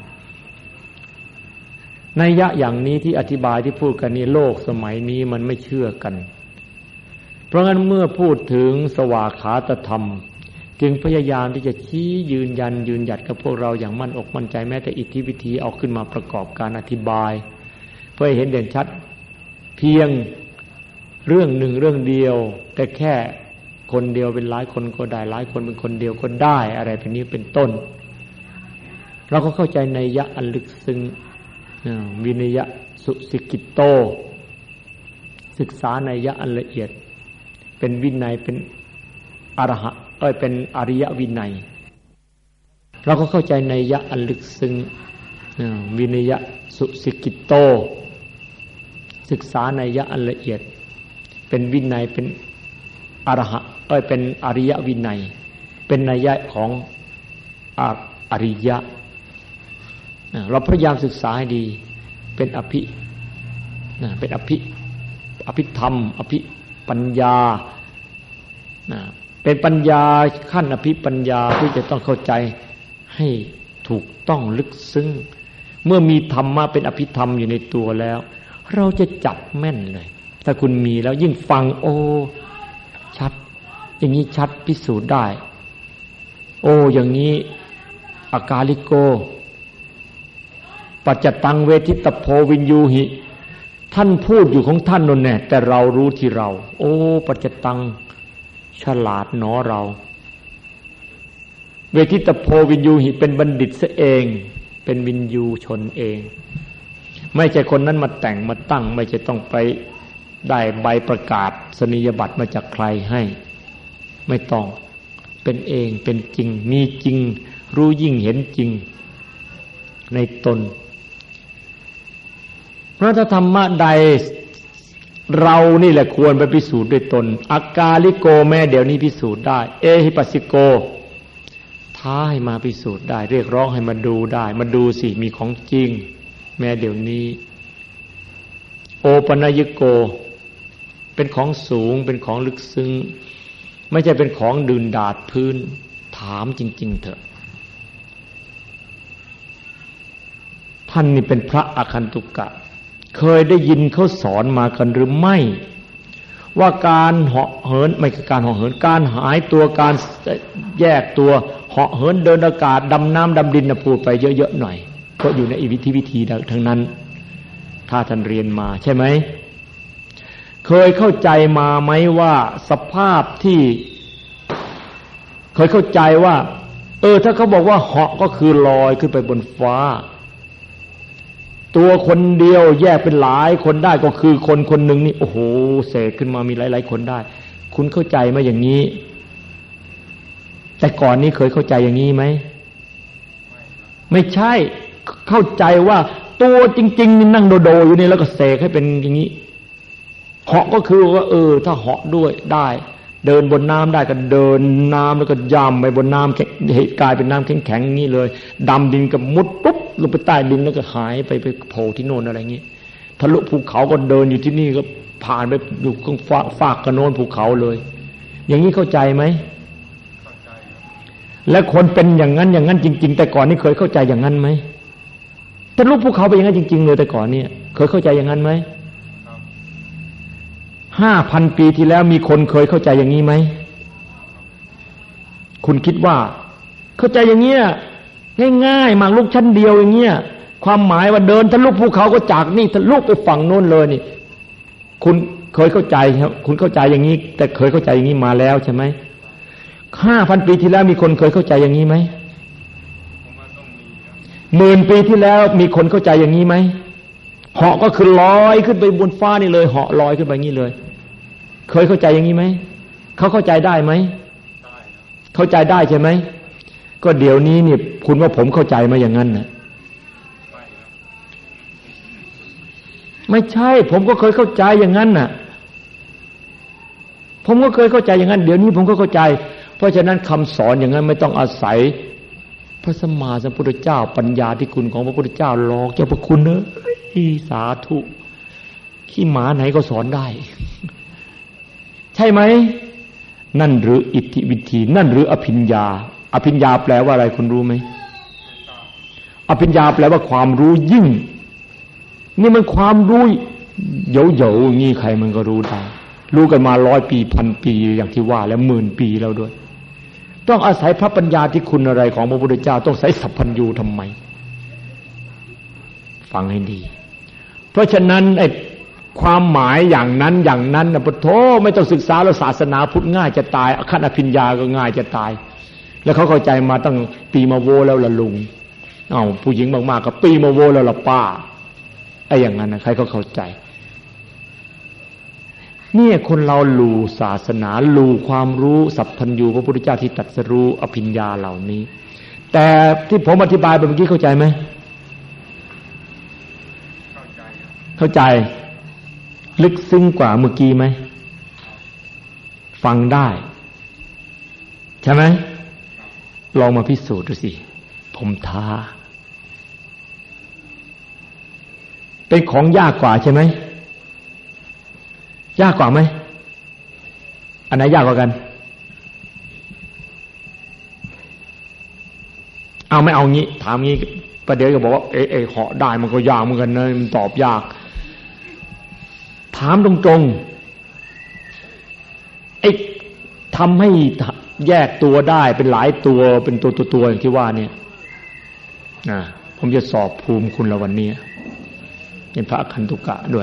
นัยยะอย่างนี้ที่อธิบายที่พูดกันนี้โลกสมัยนี้มันไม่เชื่อกันเพราะงั้นเมื่อพูดถึงสวากขาตธรรมจึงพยายามที่จะชี้ยืนหยัดกับพวกเราอย่างมั่นอกมั่นใจแม้แต่อิทธิวิธีเอาขึ้นมาประกอบการอธิบายเพื่อให้เห็นเด่นชัดเพียงเรื่องหนึ่งเรื่องเดียวแต่แค่คนเดียวเป็นหลายคนก็ได้หลายคนเป็นคนเดียวก็ได้อะไรแบบนี้เป็นต้นเราก็เข้าใจนัยยะอันลึกซึ้งวินัยสุสิกิโตศึกษานัยยะอันละเอียดเป็นวินัยเป็นอรหะเป็นอริยวินัยเราก็เข้าใจนัยยะอันลึกซึ้งวินัยสุสิกิโตศึกษานัยยะอันละเอียดเป็นวินัยเป็นอรหะเป็นอริยวินัยเป็นนัยยะของอริยะเราพยายามศึกษาให้ดีเป็นอภิธรรมอภิปัญญาเป็นปัญญาขั้นอภิปัญญาที่จะต้องเข้าใจให้ถูกต้องลึกซึ้งเมื่อมีธรรมะเป็นอภิธรรมอยู่ในตัวแล้วเราจะจับแม่นเลยถ้าคุณมีแล้วยิ่งฟังโอ้ชัดอย่างนี้ชัดพิสูจน์ได้โอ้อย่างนี้อากาลิโกปัจจตังเวทิตโพวินยูหิท่านพูดอยู่ของท่านนั่นแน่แต่เรารู้ที่เราโอ้ปัจจตังฉลาดหนอเราเวทิตโพวินยูหิเป็นบัณฑิตซะเองเป็นวินยูชนเองไม่ใช่คนนั้นมาแต่งมาตั้งไม่ใช่ต้องไปได้ใบประกาศนียบัตรมาจากใครให้ไม่ต้องเป็นเองเป็นจริงมีจริงรู้ยิ่งเห็นจริงในตนพระธรรมะใดเรานี่แหละควรไปพิสูจน์ด้วยตนอากาลิโกแม้เดี๋ยวนี้พิสูจน์ได้เอหิปัสสิโกท้าให้มาพิสูจน์ได้เรียกร้องให้มาดูได้มาดูสิมีของจริงแม้เดี๋ยวนี้โอปัญญิโกเป็นของสูงเป็นของลึกซึ้งไม่ใช่เป็นของดื่นดาดพื้นถามจริงๆเถอะท่านนี่เป็นพระอาคันตุกะเคยได้ยินเขาสอนมากันหรือไม่ว่าการเหาะเหินไม่คือการเหาะเหินการหายตัวการแยกตัวเหาะเหินเดินอากาศดำน้ำดำดินพูดไปเยอะๆหน่อยก็อยู่ในวิธีทั้งนั้นถ้าท่านเรียนมาใช่ไหมเคยเข้าใจมาไหมว่าสภาพที่เคยเข้าใจว่าถ้าเขาบอกว่าเหาะก็คือลอยขึ้นไปบนฟ้าตัวคนเดียวแยกเป็นหลายคนได้ก็คือคนคนหนึ่งนี่โอ้โหเสกขึ้นมามีหลายๆคนได้คุณเข้าใจไหมอย่างนี้แต่ก่อนนี้เคยเข้าใจอย่างนี้ไหมไม่ใช่เข้าใจว่าตัวจริงๆนี่นั่งโดอยู่นี่แล้วก็เสกให้เป็นอย่างนี้เหาะก็คือว่าถ้าเหาะด้วยได้เดินบนน้ำได้ก็เดินน้ำแล้วก็ย่ำไปบนน้ำกลายเป็นน้ำแข็งๆอย่างนี้เลยดำดินก็มุดปุ๊บลงไปใต้ดินแล้วก็หายไปโผล่ที่โน่นอะไรอย่างนี้ทะลุภูเขาก็เดินอยู่ที่นี่ก็ผ่านไปอยู่ข้างฝากกระโน้นภูเขาเลยอย่างนี้เข้าใจไหมและคนเป็นอย่างนั้นจริงๆแต่ก่อนนี่เคยเข้าใจอย่างนั้นไหมทะลุภูเขาไปอย่างนั้นจริงๆเลยแต่ก่อนนี่เคยเข้าใจอย่างนั้นไหม5,000 ปีที่แล้วมีคนเคยเข้าใจอย่างนี้ไหมคุณคิดว่าเข้าใจอย่างเงี้ยง่ายๆหมากรุกชั้นเดียวอย่างเงี้ยความหมายว่าเดินทะลุภูเขาก็จากนี่ทะลุไปฝั่งโน้นเลยนี่คุณเคยเข้าใจครับคุณเข้าใจอย่างนี้แต่เคยเข้าใจอย่างนี้มาแล้วใช่ไหม5,000 ปีที่แล้วมีคนเคยเข้าใจอย่างนี้ไหม10,000 ปีที่แล้วมีคนเข้าใจอย่างนี้ไหมเหาะก็คือลอยขึ้นไปบนฟ้านี่เลยเหาะลอยขึ้นไปงี้เลยเคยเข้าใจอย่างนี้ไหมเขาเข้าใจได้ไหมเข้าใจได้ใช่ไหมก็เดี๋ยวนี้นี่คุณว่าผมเข้าใจมาอย่างนั้นนะไม่ใช่ผมก็เคยเข้าใจอย่างนั้นน่ะผมก็เคยเข้าใจอย่างนั้นเดี๋ยวนี้ผมก็เข้าใจเพราะฉะนั้นคำสอนอย่างนั้นไม่ต้องอาศัยพระสัมมาสัมพุทธเจ้าปัญญาที่คุณของพระพุทธเจ้าหลอกเจ้าพระคุณเนอะสาธุขี้หมาไหนก็สอนได้ใช่ไหมนั่นหรืออิทธิวิธีนั่นหรืออภิญญาอภิญญาแปลว่าอะไรคุณรู้ไหมอภิญญาแปลว่าความรู้ยิ่งนี่มันความรู้เหยวๆอย่างนี้ใครมันก็รู้ได้รู้กันมา100 ปี 1,000 ปีอย่างที่ว่าแล้ว10,000 ปีแล้วด้วยต้องอาศัยพระปัญญาที่คุณอะไรของพระพุทธเจ้าต้องใช้สัพพัญญูทำไมฟังให้ดีเพราะฉะนั้นไอ้ความหมายอย่างนั้นนะปะโถไม่ต้องศึกษาแล้วศาสนาพุทธง่ายจะตายขั้นอภิญญาก็ง่ายจะตายแล้วเขาเข้าใจมาตั้งปีมาโวแล้วละลุงผู้หญิงมากๆก็ปีมาโวแล้วละป้าไอ้อย่างนั้นนะใครเขาเข้าใจเนี่ยคนเรารู้ศาสนารู้ความรู้สัพพัญญูพระพุทธเจ้าที่ตรัสรู้อภิญญาเหล่านี้แต่ที่ผมอธิบายไปเมื่อกี้เข้าใจไหมเข้าใจลึกซึ้งกว่าเมื่อกี้ไหมฟังได้ใช่ไหมลองมาพิสูจน์ดูสิผมท้าเป็นของยากกว่าใช่ไหมยากกว่าไหมอันไหนยากกว่ากันเอาไม่เอางี้ถามงี้ประเดี๋ยวก็บอกว่าเหาะได้มันก็ยากเหมือนกันนะมันตอบยากถามตรงๆไอ้ทำให้แยกตัวได้เป็นหลายตัวเป็นตัวอย่างที่ว่าเนี่ยผมจะสอบภูมิคุณละวันนี้เป็นพระอคันตุกะด้วย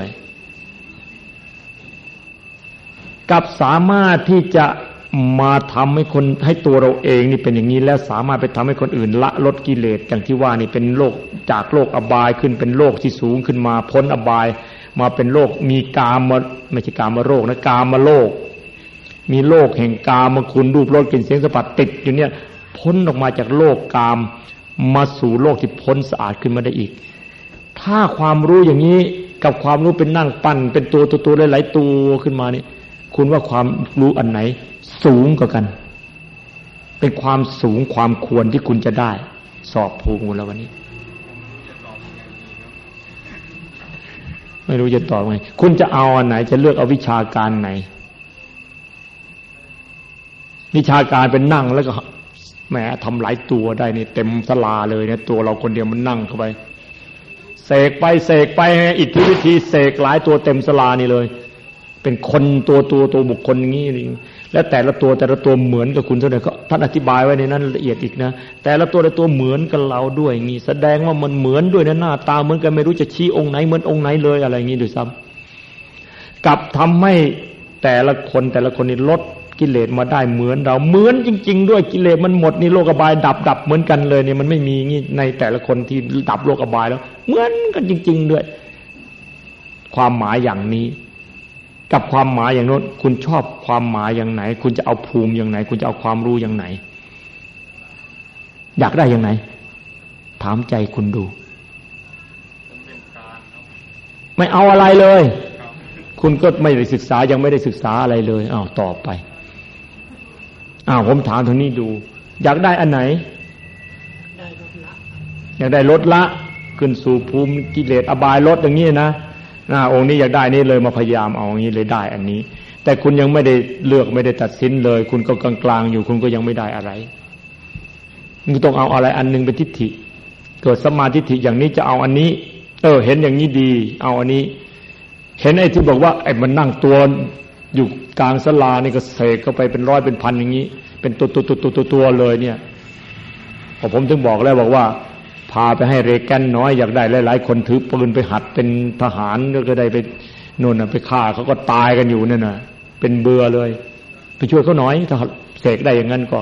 กับสามารถที่จะมาทำให้ตัวเราเองนี่เป็นอย่างนี้แล้วสามารถไปทำให้คนอื่นละลดกิเลสอย่างที่ว่านี่เป็นโลกจากโลกอบายขึ้นเป็นโลกที่สูงขึ้นมาพ้นอบายมาเป็นโลกมีกามไม่ใช่กามโรคนะกามโลกมีโลกแห่งกามคุณรูปรสกลิ่นเสียงสัมผัสติดอยู่เนี่ยพ้นออกมาจากโลกกามมาสู่โลกที่พ้นสะอาดขึ้นมาได้อีกถ้าความรู้อย่างนี้กับความรู้เป็นนั่งปั้นเป็นตัวหลายๆตัวขึ้นมานี่คุณว่าความรู้อันไหนสูงกว่ากันเป็นความสูงความควรที่คุณจะได้สอบภูมิแล้ววันนี้ไม่รู้จะตอบไงคุณจะเอาอันไหนจะเลือกเอาวิชาการไหนวิชาการเป็นนั่งแล้วก็แหมทำหลายตัวได้นี่เต็มศาลาเลยนะตัวเราคนเดียวมันนั่งเข้าไปเสกไปอิทธิวิธีเสกหลายตัวเต็มศาลานี่เลยเป็นคนตัวบุคคลอย่างนี้แล้วแต่ละตัวเหมือนกับคุณเท่านั้นก็ท่านอธิบายไว้ในนั้นละเอียดอีกนะแต่ละตัวเหมือนกับเราด้วยอย่างนี้แสดงว่ามันเหมือนด้วยนะหน้าตาเหมือนกันไม่รู้จะชี้องค์ไหนเหมือนองค์ไหนเลยอะไรอย่างนี้ด้วยซ้ำกับทำให้แต่ละคนนี่ลดกิเลสมาได้เหมือนเราเหมือนจริงๆด้วยกิเลสมันหมดนี่โลกอบายดับเหมือนกันเลยเนี่ยมันไม่มีงี้ในแต่ละคนที่ดับโลกอบายแล้วเหมือนกันจริงๆด้วยความหมายอย่างนี้กับความหมายอย่างโน้นคุณชอบความหมายอย่างไหนคุณจะเอาภูมิอย่างไหนคุณจะเอาความรู้อย่างไหนอยากได้อย่างไหนถามใจคุณดูไม่เอาอะไรเลยคุณก็ไม่ได้ศึกษายังไม่ได้ศึกษาอะไรเลยต่อไปผมถามทางนี้ดูอยากได้อันไหนอยากได้ลดละขึ้นสู่ภูมิกิเลสอบายลดอย่างนี้นะองค์นี้อยากได้นี่เลยมาพยายามเอาอย่างนี้เลยได้อันนี้แต่คุณยังไม่ได้เลือกไม่ได้ตัดสินเลยคุณก็กลางๆอยู่คุณก็ยังไม่ได้อะไรคุณต้องเอาอะไรอันนึงเป็นทิฏฐิเกิดสัมมาทิฏฐิอย่างนี้จะเอาอันนี้เห็นอย่างนี้ดีเอาอันนี้เห็นไอ้ที่บอกว่าไอ้มันนั่งตัวอยู่กลางศาลานี่ก็เสกเข้าไปเป็นร้อยเป็นพันอย่างนี้เป็นตัวเลยเนี่ยผมถึงบอกแล้วบอกว่าพาไปให้เรแกนน้อยอยากได้หลายๆคนถือปืนไปหัดเป็นทหารก็ได้ไปโน่นไปฆ่าเขาก็ตายกันอยู่นั่นน่ะเป็นเบื่อเลยไปช่วยเขาหน่อยถ้าเสกได้อย่างนั้นก็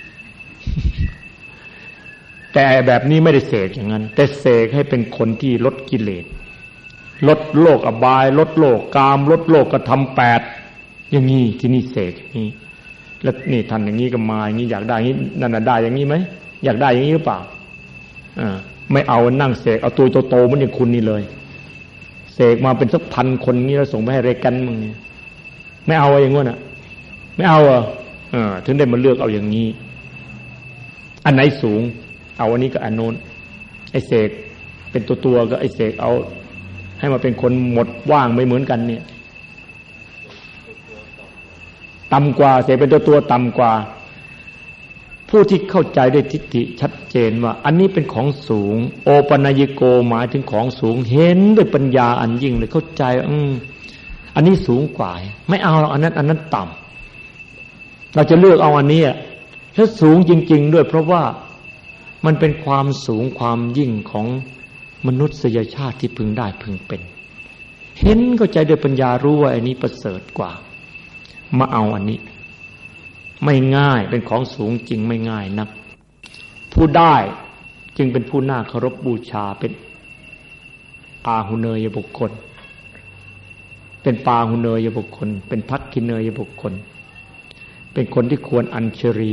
แต่แบบนี้ไม่ได้เสกอย่างนั้นแต่เสกให้เป็นคนที่ลดกิเลสลดโลกอบายลดโลกกามลดโลกกระทำ8อย่างนี้ที่นี่เสกอย่างนี้แล้วนี่ท่านอย่างนี้ก็มาอย่างนี้อยากได้อย่างนี้นั่นน่ะได้อย่างนี้ไหมอยากได้อย่างนี้หรือเปล่าไม่เอานั่งเสกเอาตัวโตๆมันอย่างคุณนี่เลยเสกมาเป็นสักพันคนนี้แล้วส่งไปให้เรกันมึงเนี่ยไม่เอาอย่างงั้นน่ะไม่เอาถึงได้มาเลือกเอาอย่างนี้อันไหนสูงเอาอันนี้กับอันโน้นไอ้เสกเป็นตัวก็ไอ้เสกเอาให้มาเป็นคนหมดว่างไม่เหมือนกันเนี่ยต่ำกว่าเสกเป็นตัวต่ำกว่าผู้ที่เข้าใจได้ทิฏฐิชัดเจนว่าอันนี้เป็นของสูงโอปนัญญิโกหมายถึงของสูงเห็นด้วยปัญญาอันยิ่งเลยเข้าใจอันนี้สูงกว่าไม่เอาอันนั้นต่ำเราจะเลือกเอาอันนี้และสูงจริงๆด้วยเพราะว่ามันเป็นความสูงความยิ่งของมนุษยชาติที่พึงได้พึงเป็นเห็นเข้าใจด้วยปัญญารู้ว่าอันนี้ประเสริฐกว่ามาเอาอันนี้ไม่ง่ายเป็นของสูงจริงไม่ง่ายนักผู้ได้จึงเป็นผู้น่าเคารพบูชาเป็นอาหุเนยบุคคลเป็นปาหุเนยบุคคลเป็นทักขิเนยบุคคลเป็นคนที่ควรอัญชรี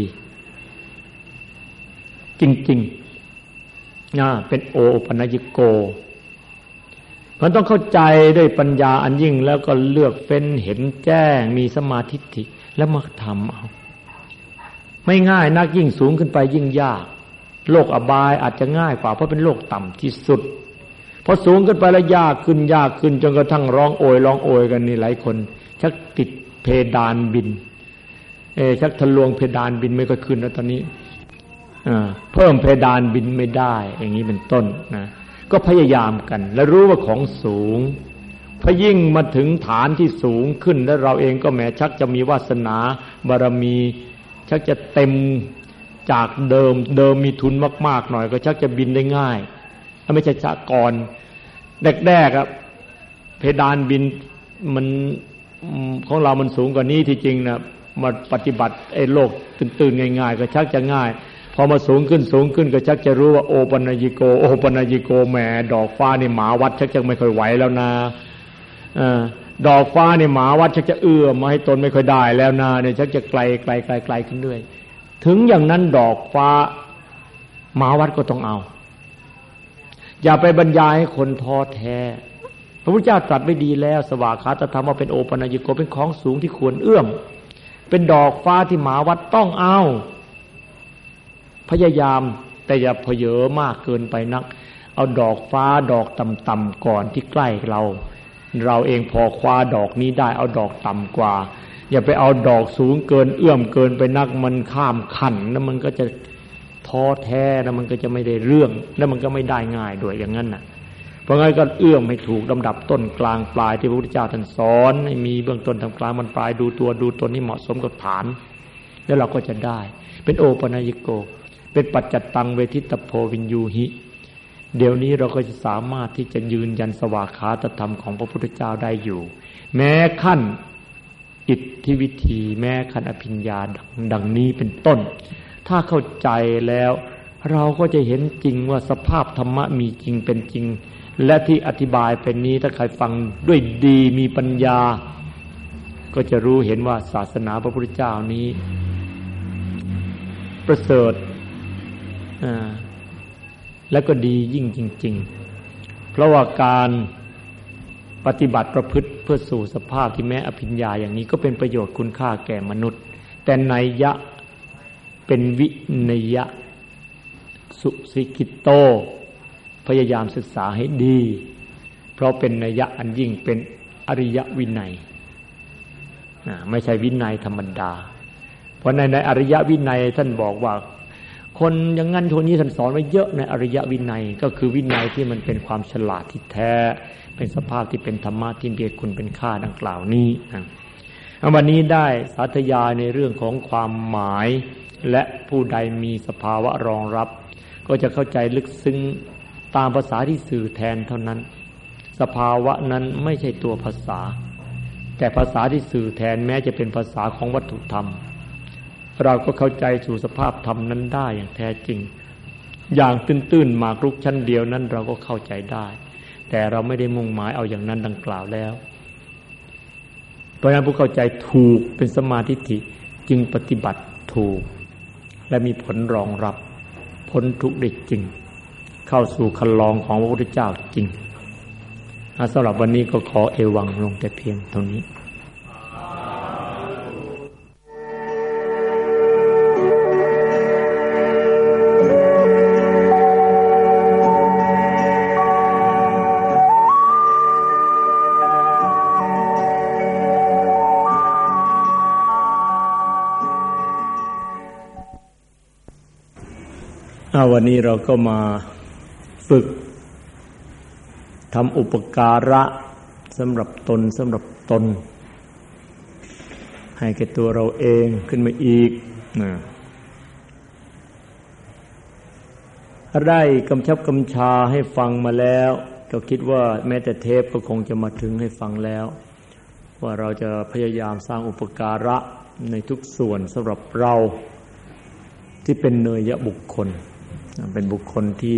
จริงๆเป็นโอปัญญิโกมันต้องเข้าใจด้วยปัญญาอันยิ่งแล้วก็เลือกเฟ้นเห็นแจ้งมีสมาธิิแล้วมาทำเอาไม่ง่ายนักยิ่งสูงขึ้นไปยิ่งยากโลกอบายอาจจะง่ายกว่าเพราะเป็นโลกต่ำที่สุดพอสูงขึ้นไปแล้วยากขึ้นจนกระทั่งร้องโอยกันนี่หลายคนชักติดเพดานบินชักทะลวงเพดานบินไม่ค่อยขึ้นแล้วตอนนี้เพิ่มเพดานบินไม่ได้อย่างนี้เป็นต้นนะก็พยายามกันและรู้ว่าของสูงพอยิ่งมาถึงฐานที่สูงขึ้นแล้วเราเองก็แม้ชักจะมีวาสนาบารมีชักจะเต็มจากเดิมมีทุนมากๆหน่อยก็ชักจะบินได้ง่ายไม่ใช่จากก่อนแรกๆครับเพดานบินมันของเรามันสูงกว่านี้ที่จริงนะมาปฏิบัติไอ้โลกตื่นๆง่ายๆก็ชักจะง่ายพอมาสูงขึ้นก็ชักจะรู้ว่าโอปัญญิโกแหมดอกฟ้านี่หมาวัดชักจะไม่ค่อยไหวแล้วนะดอกฟ้านี่หมาวัดชักจะมาให้ตนไม่ค่อยได้แล้วนะเนี่ยชักจะไกลขึ้นเรื่อยถึงอย่างนั้นดอกฟ้าหมาวัดก็ต้องเอาอย่าไปบรรยายให้คนท้อแท้พระพุทธเจ้าตรัสไว้ดีแล้วสวากขาตธรรมว่าเป็นโอปัญญิโกเป็นของสูงที่ควรเอื้อมเป็นดอกฟ้าที่หมาวัดต้องเอาพยายามแต่อย่าเผยมากเกินไปนักเอาดอกฟ้าดอกต่ำๆก่อนที่ใกล้เราเองพอคว้าดอกนี้ได้เอาดอกต่ำกว่าอย่าไปเอาดอกสูงเกินเอื้อมเกินไปนักมันข้ามขั้นแล้วมันก็จะท้อแท้แล้วมันก็จะไม่ได้เรื่องแล้วมันก็ไม่ได้ง่ายด้วยอย่างนั้นน่ะเพราะงั้นก็เอื้อมให้ถูกลำดับต้นกลางปลายที่พระพุทธเจ้าท่านสอนให้มีเบื้องต้นทำกลางมันปลายดูตัวดูตนให้เหมาะสมกับฐานแล้วเราก็จะได้เป็นโอปัญญิโกเป็นปัจจัตตังเวทิตโพวินยูหิเดี๋ยวนี้เราก็จะสามารถที่จะยืนยันสวากขาตธรรมของพระพุทธเจ้าได้อยู่แม้ขั้นอิทธิวิธีแม้ขั้นอภิญญาดังนี้เป็นต้นถ้าเข้าใจแล้วเราก็จะเห็นจริงว่าสภาพธรรมะมีจริงเป็นจริงและที่อธิบายเป็นนี้ถ้าใครฟังด้วยดีมีปัญญาก็จะรู้เห็นว่าศาสนาพระพุทธเจ้านี้ประเสริฐแล้วก็ดียิ่งจริงๆเพราะว่าการปฏิบัติประพฤติเพื่อสู่สภาพที่แม้อภิญญาอย่างนี้ก็เป็นประโยชน์คุณค่าแก่มนุษย์แต่นัยยะเป็นวินัยยะสุสิกิโตพยายามศึกษาให้ดีเพราะเป็นนัยยะอันยิ่งเป็นอริยวินัยไม่ใช่วินัยธรรมดาเพราะในอริยวินัยท่านบอกว่าคนอย่างนั้นคนนี้ท่านสอนไว้เยอะในอริยวินัยก็คือวินัยที่มันเป็นความฉลาดที่แท้เป็นสภาพที่เป็นธรรมะที่มีคุณเป็นค่าดังกล่าวนี้วันนี้ได้สาธยายในเรื่องของความหมายและผู้ใดมีสภาวะรองรับก็จะเข้าใจลึกซึ้งตามภาษาที่สื่อแทนเท่านั้นสภาวะนั้นไม่ใช่ตัวภาษาแต่ภาษาที่สื่อแทนแม้จะเป็นภาษาของวัตถุธรรมเราก็เข้าใจสู่สภาพธรรมนั้นได้อย่างแท้จริงอย่างตื้นๆหมากรุกชั้นเดียวนั้นเราก็เข้าใจได้แต่เราไม่ได้มุ่งหมายเอาอย่างนั้นดังกล่าวแล้วเพราะฉะนั้นผู้เข้าใจถูกเป็นสัมมาทิฏฐิจึงปฏิบัติถูกและมีผลรองรับพ้นทุกข์ได้จริงเข้าสู่คันลองของพระพุทธเจ้าจริงสำหรับวันนี้ก็ขอเอวังลงแต่เพียงเท่านี้ วันนี้เราก็มาฝึกทำอุปการะสำหรับตนให้แก่ตัวเราเองขึ้นมาอีกได้กำชับกำชาให้ฟังมาแล้วก็คิดว่าแม้แต่เทปก็คงจะมาถึงให้ฟังแล้วว่าเราจะพยายามสร้างอุปการะในทุกส่วนสำหรับเราที่เป็นเนยบุคคลเป็นบุคคลที่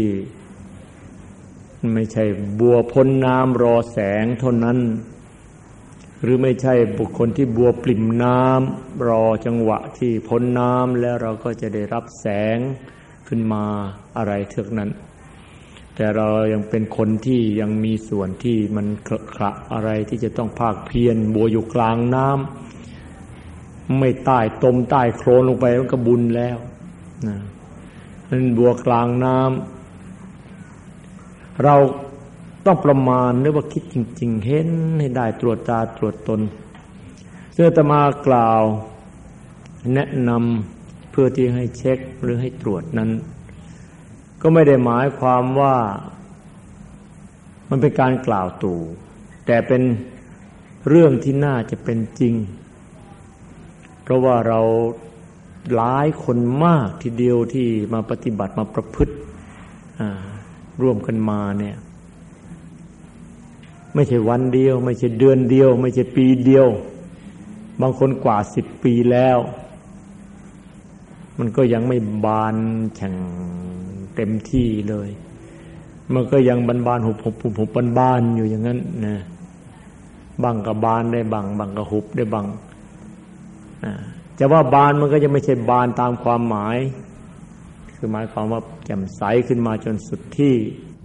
ไม่ใช่บัวพ้นน้ำรอแสงเท่านั้นหรือไม่ใช่บุคคลที่บัวปริ่มน้ำรอจังหวะที่พ้นน้ำแล้วเราก็จะได้รับแสงขึ้นมาอะไรเท่านั้นแต่เรายังเป็นคนที่ยังมีส่วนที่มันเคราะห์ขระอะไรที่จะต้องภาคเพียรบัวอยู่กลางน้ำไม่ใต้ตมใต้โคลนลงไปมันก็บุญแล้วนะนั่นบัวกลางน้ำเราต้องประมาณหรือว่าคิดจริงๆเห็นให้ได้ตรวจตาตรวจตนซึ่งอาตมากล่าวแนะนำเพื่อที่ให้เช็คหรือให้ตรวจนั้นก็ไม่ได้หมายความว่ามันเป็นการกล่าวตู่แต่เป็นเรื่องที่น่าจะเป็นจริงเพราะว่าเราหลายคนมากทีเดียวที่มาปฏิบัติมาประพฤติร่วมกันมาเนี่ยไม่ใช่วันเดียวไม่ใช่เดือนเดียวไม่ใช่ปีเดียวบางคนกว่า10 ปีแล้วมันก็ยังไม่บานแข่งเต็มที่เลยมันก็ยังบานๆหุบๆบานๆอยู่อย่างนั้นนะบางก็บานได้บางก็หุบได้บางจะว่าบานมันก็จะไม่ใช่บานตามความหมายคือหมายความว่าแจ่มใสขึ้นมาจนสุดที่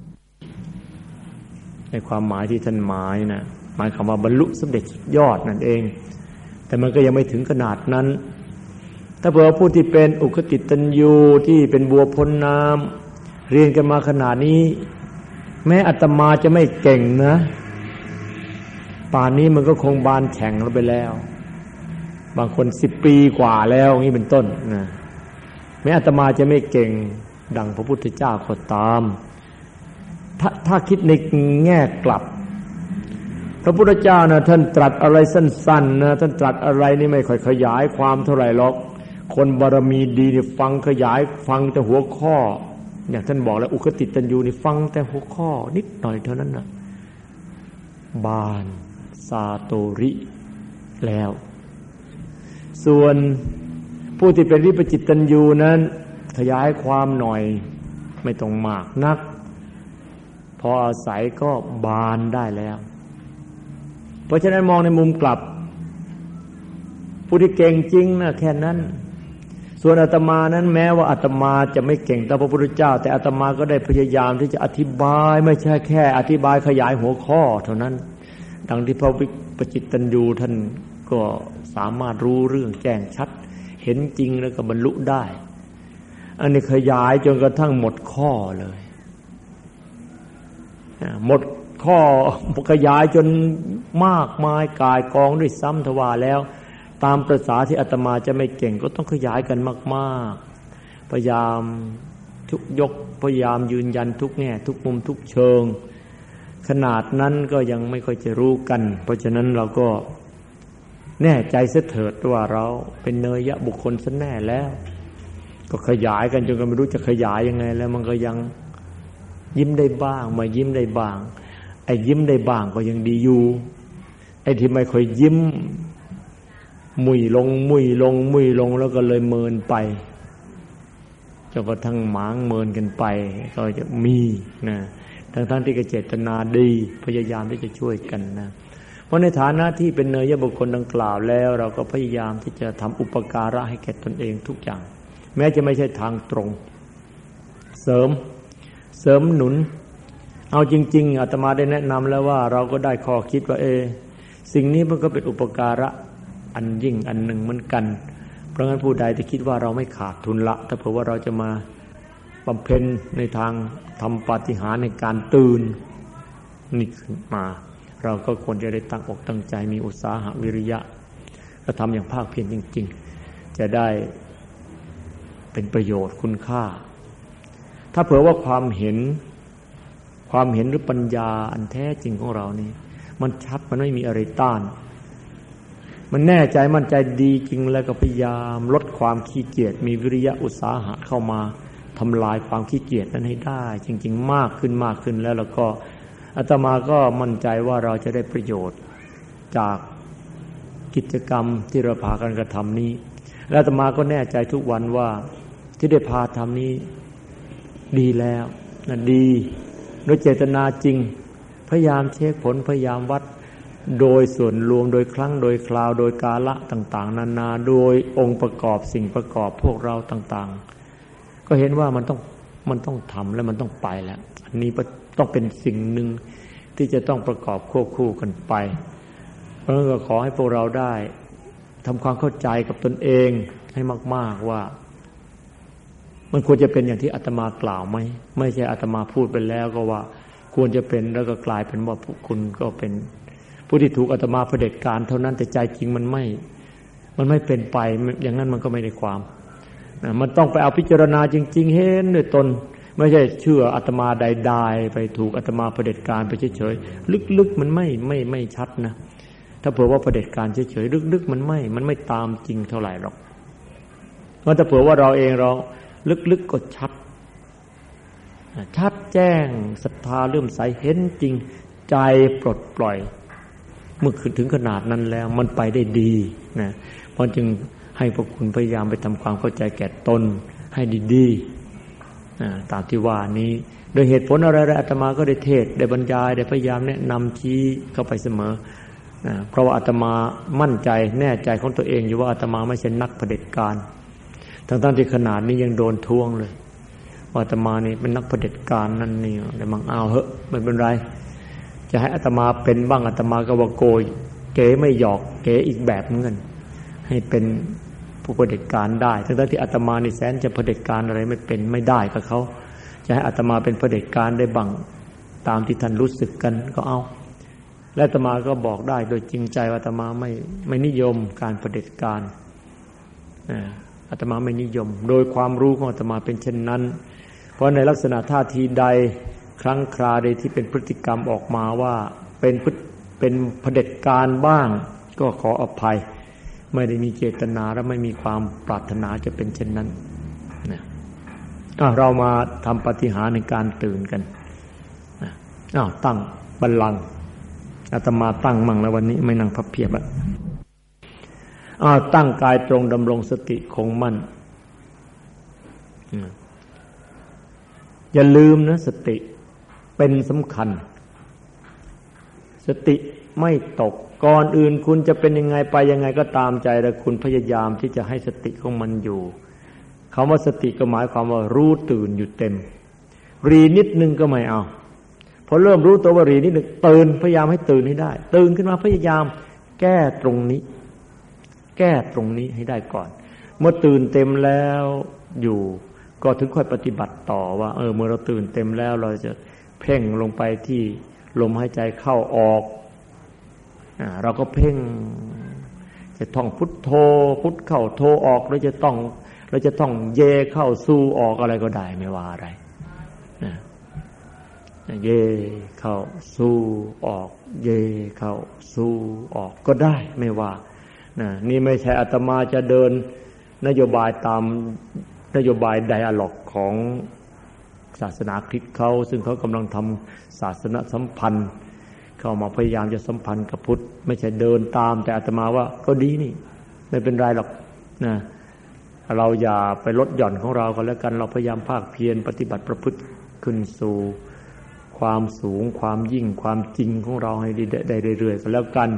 ในความหมายที่ท่านหมายนะหมายความว่าบรรลุสำเร็จสุดยอดนั่นเองแต่มันก็ยังไม่ถึงขนาดนั้นถ้าเผื่อผู้ที่เป็นอุคติตัญญูที่เป็นบัวพ้นน้ำเรียนกันมาขนาดนี้แม้อาตมาจะไม่เก่งนะป่านนี้มันก็คงบานแข่งเราไปแล้วบางคน10 ปีกว่าแล้วนี่เป็นต้นนะแม้อาตมาจะไม่เก่งดังพระพุทธเจ้าก็ตามถ้าคิดในแง่กลับพระพุทธเจ้านะท่านตรัสอะไรสั้นๆนะท่านตรัสอะไรนี่ไม่ค่อยขยายความเท่าไหร่หรอกคนบารมีดีนี่ฟังขยายฟังแต่หัวข้ออย่างท่านบอกแล้วอุคติตัญญูนี่ฟังแต่หัวข้อนิดหน่อยเท่านั้นนะบานซาโตริแล้วส่วนผู้ที่เป็นวิปจิตตัญญูนั้นขยายความหน่อยไม่ต้องมากนักพออาศัยก็บานได้แล้วเพราะฉะนั้นมองในมุมกลับผู้ที่เก่งจริงนะแค่นั้นส่วนอาตมานั้นแม้ว่าอาตมาจะไม่เก่งต่อพระพุทธเจ้าแต่อาตมาก็ได้พยายามที่จะอธิบายไม่ใช่แค่อธิบายขยายหัวข้อเท่านั้นดังที่พระวิปจิตตัญญูท่านก็สามารถรู้เรื่องแจ้งชัดเห็นจริงแล้วก็บรรลุได้อันนี้ขยายจนกระทั่งหมดข้อเลยหมดข้อขยายจนมากมายกายกองด้วยซ้ำทว่าแล้วตามประสาที่อาตมาจะไม่เก่งก็ต้องขยายกันมากๆพยายามทุกยกพยายามยืนยันทุกแง่ทุกมุมทุกเชิงขนาดนั้นก็ยังไม่ค่อยจะรู้กันเพราะฉะนั้นเราก็แน่ใจเสียเถิดว่าเราเป็นเนยยะบุคคลซะแน่แล้วก็ขยายกันจนก็ไม่รู้จะขยายยังไงแล้วมันก็ยังยิ้มได้บ้างมายิ้มได้บ้างไอ้ยิ้มได้บ้างก็ยังดีอยู่ไอ้ที่ไม่ค่อยยิ้มมุยลงแล้วก็เลยเมินไปจนกระทั่งหมางเมินกันไปก็จะมีนะทั้งที่ก็เจตนาดีพยายามที่จะช่วยกันนะเพราะในฐานะที่เป็นเนยยบุคคลดังกล่าวแล้วเราก็พยายามที่จะทำอุปการะให้แก่ตนเองทุกอย่างแม้จะไม่ใช่ทางตรงเสริมหนุนเอาจริงๆอาตมาได้แนะนำแล้วว่าเราก็ได้ข้อคิดว่าสิ่งนี้มันก็เป็นอุปการะอันยิ่งอันหนึ่งเหมือนกันเพราะงั้นผู้ใดที่คิดว่าเราไม่ขาดทุนละถ้าเผื่อว่าเราจะมาบำเพ็ญในทางทำปาฏิหาริย์ในการตื่นนี่ขึ้นมาเราก็ควรจะได้ตั้งอกตั้งใจมีอุตสาหะวิริยะและทำอย่างภาคเพียรจริงๆจะได้เป็นประโยชน์คุณค่าถ้าเผื่อว่าความเห็นหรือปัญญาอันแท้จริงของเรานี่มันชัดมันไม่มีอะไรต้านมันแน่ใจมั่นใจดีจริงแล้วก็พยายามลดความขี้เกียจมีวิริยะอุตสาหะเข้ามาทำลายความขี้เกียจนั้นให้ได้จริงๆมากขึ้นแล้วก็อาตมาก็มั่นใจว่าเราจะได้ประโยชน์จากกิจกรรมที่เราพากันกระทำนี้และอาตมาก็แน่ใจทุกวันว่าที่ได้พาทำนี้ดีแล้วนะดีโดยเจตนาจริงพยายามเช็คผลพยายามวัดโดยส่วนรวมโดยครั้งโดยคราวโดยกาละต่างๆนานาโดยองค์ประกอบสิ่งประกอบพวกเราต่างๆก็เห็นว่ามันต้องทำและมันต้องไปแล้วอันนี้ต้องเป็นสิ่งหนึ่งที่จะต้องประกอบควบคู่กันไปเพราะฉะนั้นก็ขอให้พวกเราได้ทำความเข้าใจกับตนเองให้มากๆว่ามันควรจะเป็นอย่างที่อาตมากล่าวไหมไม่ใช่อาตมาพูดไปแล้วก็ว่าควรจะเป็นแล้วก็กลายเป็นว่าคุณก็เป็นผู้ที่ถูกอาตมาเผด็จการเท่านั้นแต่ใจจริงมันไม่เป็นไปอย่างนั้นมันก็ไม่ได้ความมันต้องไปเอาพิจารณาจริงๆเห็นด้วยตนไม่ใช่เชื่ออาตมาใดๆไปถูกอาตมาเผด็จการไปเฉยๆลึกๆมันไม่ชัดนะถ้าเผื่อว่าเผด็จการเฉยๆลึกๆมันไม่ตามจริงเท่าไหร่หรอกเพราะถ้าเผื่อว่าเราเองเราลึกๆก็ชัดแจ้งศรัทธาเลื่อมใสเห็นจริงใจปลดปล่อยเมื่อถึงขนาดนั้นแล้วมันไปได้ดีนะเพราะจึงให้พวกคุณพยายามไปทำความเข้าใจแก่ตนให้ดีๆตามที่ว่านี้โดยเหตุผลอะไรๆอาตมาก็ได้เทศได้บรรยายได้พยายามแนะนำชี้เข้าไปเสมอเพราะว่าอาตมามั่นใจแน่ใจของตัวเองอยู่ว่าอาตมาไม่ใช่นักเผด็จการทั้งที่ขนาดนี้ยังโดนท้วงเลยว่าอาตมานี่เป็นนักเผด็จการนั่นนี่อะไรมั่งเอาเหอะไม่เป็นไรจะให้อาตมาเป็นบ้างอาตมาก็ว่าโกยเก๋ไม่หยอกเก๋อีกแบบนึงกันให้เป็นผู้เผด็จการได้ทั้งที่อาตมานี่แสนจะเผด็จการอะไรไม่เป็นไม่ได้กับเขาจะให้อาตมาเป็นเผด็จการได้บ้างตามที่ท่านรู้สึกกันก็เอาและอาตมาก็บอกได้โดยจริงใจว่าอาตมาไม่นิยมการเผด็จการอาตมาไม่นิยมโดยความรู้ของอาตมาเป็นเช่นนั้นเพราะในลักษณะท่าทีใดครั้งคราใดที่เป็นพฤติกรรมออกมาว่าเป็นเผด็จการบ้างก็ขออภัยไม่ได้มีเจตนาและไม่มีความปรารถนาจะเป็นเช่นนั้นนะเรามาทำปาฏิหาริย์ในการตื่นกันตั้งบัลลังก์อาตมาตั้งมั่งแล้ววันนี้ไม่นั่งพับเพียบแล้วตั้งกายตรงดำรงสติคงมั่นอย่าลืมนะสติเป็นสำคัญสติไม่ตกก่อนอื่นคุณจะเป็นยังไงไปยังไงก็ตามใจแต่คุณพยายามที่จะให้สติของมันอยู่คำว่าสติก็หมายความว่ารู้ตื่นอยู่เต็มรีนิดนึงก็ไม่เอาพอเริ่มรู้ตัวว่ารีนิดนึงตื่นพยายามให้ตื่นให้ได้ตื่นขึ้นมาพยายามแก้ตรงนี้ให้ได้ก่อนเมื่อตื่นเต็มแล้วอยู่ก็ถึงค่อยปฏิบัติต่อว่าเมื่อเราตื่นเต็มแล้วเราจะเพ่งลงไปที่ลมหายใจเข้าออกเราก็เพ่งจะท่องพุทโธพุทเข้าโธออกเราจะต้องเยเข้าสู้ออกอะไรก็ได้ไม่ว่าอะไรเยเข้าสู้ออกเยเข้าสู้ออกก็ได้ไม่ว่านี่ไม่ใช่อาตมาจะเดินนโยบายตามนโยบายไดอะล็อกของศาสนาคริสต์เขาซึ่งเขากำลังทำศาสนสัมพันธ์เข้ามาพยายามจะสัมพันธ์กับพุทธไม่ใช่เดินตามแต่อาตมาว่าก็ดีนี่ไม่เป็นไรหรอกนะเราอย่าไปลดหย่อนของเราก็แล้วกันเราพยายามภาคเพียรปฏิบัติประพฤติขึ้นสู่ความสูงความยิ่งความจริงของเราให้ได้เรื่อยๆก็แล้วกัน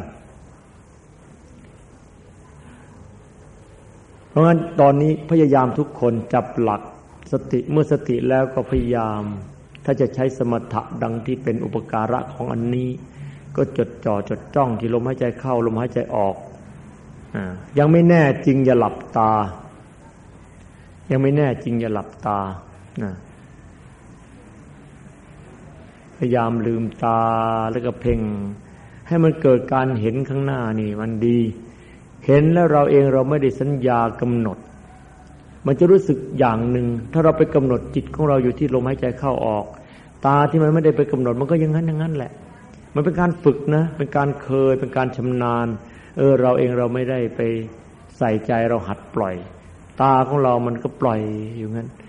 เพราะงั้นตอนนี้พยายามทุกคนจับหลักสติเมื่อสติแล้วก็พยายามถ้าจะใช้สมถะดังที่เป็นอุปการะของอันนี้ก็จดจ้องที่ลมหายใจเข้าลมหายใจออกยังไม่แน่จริงอย่าหลับตายังไม่แน่จริงอย่าหลับตาพยายามลืมตาแล้วก็เพ่งให้มันเกิดการเห็นข้างหน้านี่มันดีเห็นแล้วเราเองเราไม่ได้สัญญากำหนดมันจะรู้สึกอย่างหนึ่งถ้าเราไปกำหนดจิตของเราอยู่ที่ลมหายใจเข้าออกตาที่มันไม่ได้ไปกำหนดมันก็อย่างนั้นแหละมันเป็นการฝึกนะเป็นการเคยเป็นการชำนาญเราเองเราไม่ได้ไปใส่ใจเราหัดปล่อยตาของเรามันก็ปล่อยอยู่งั้น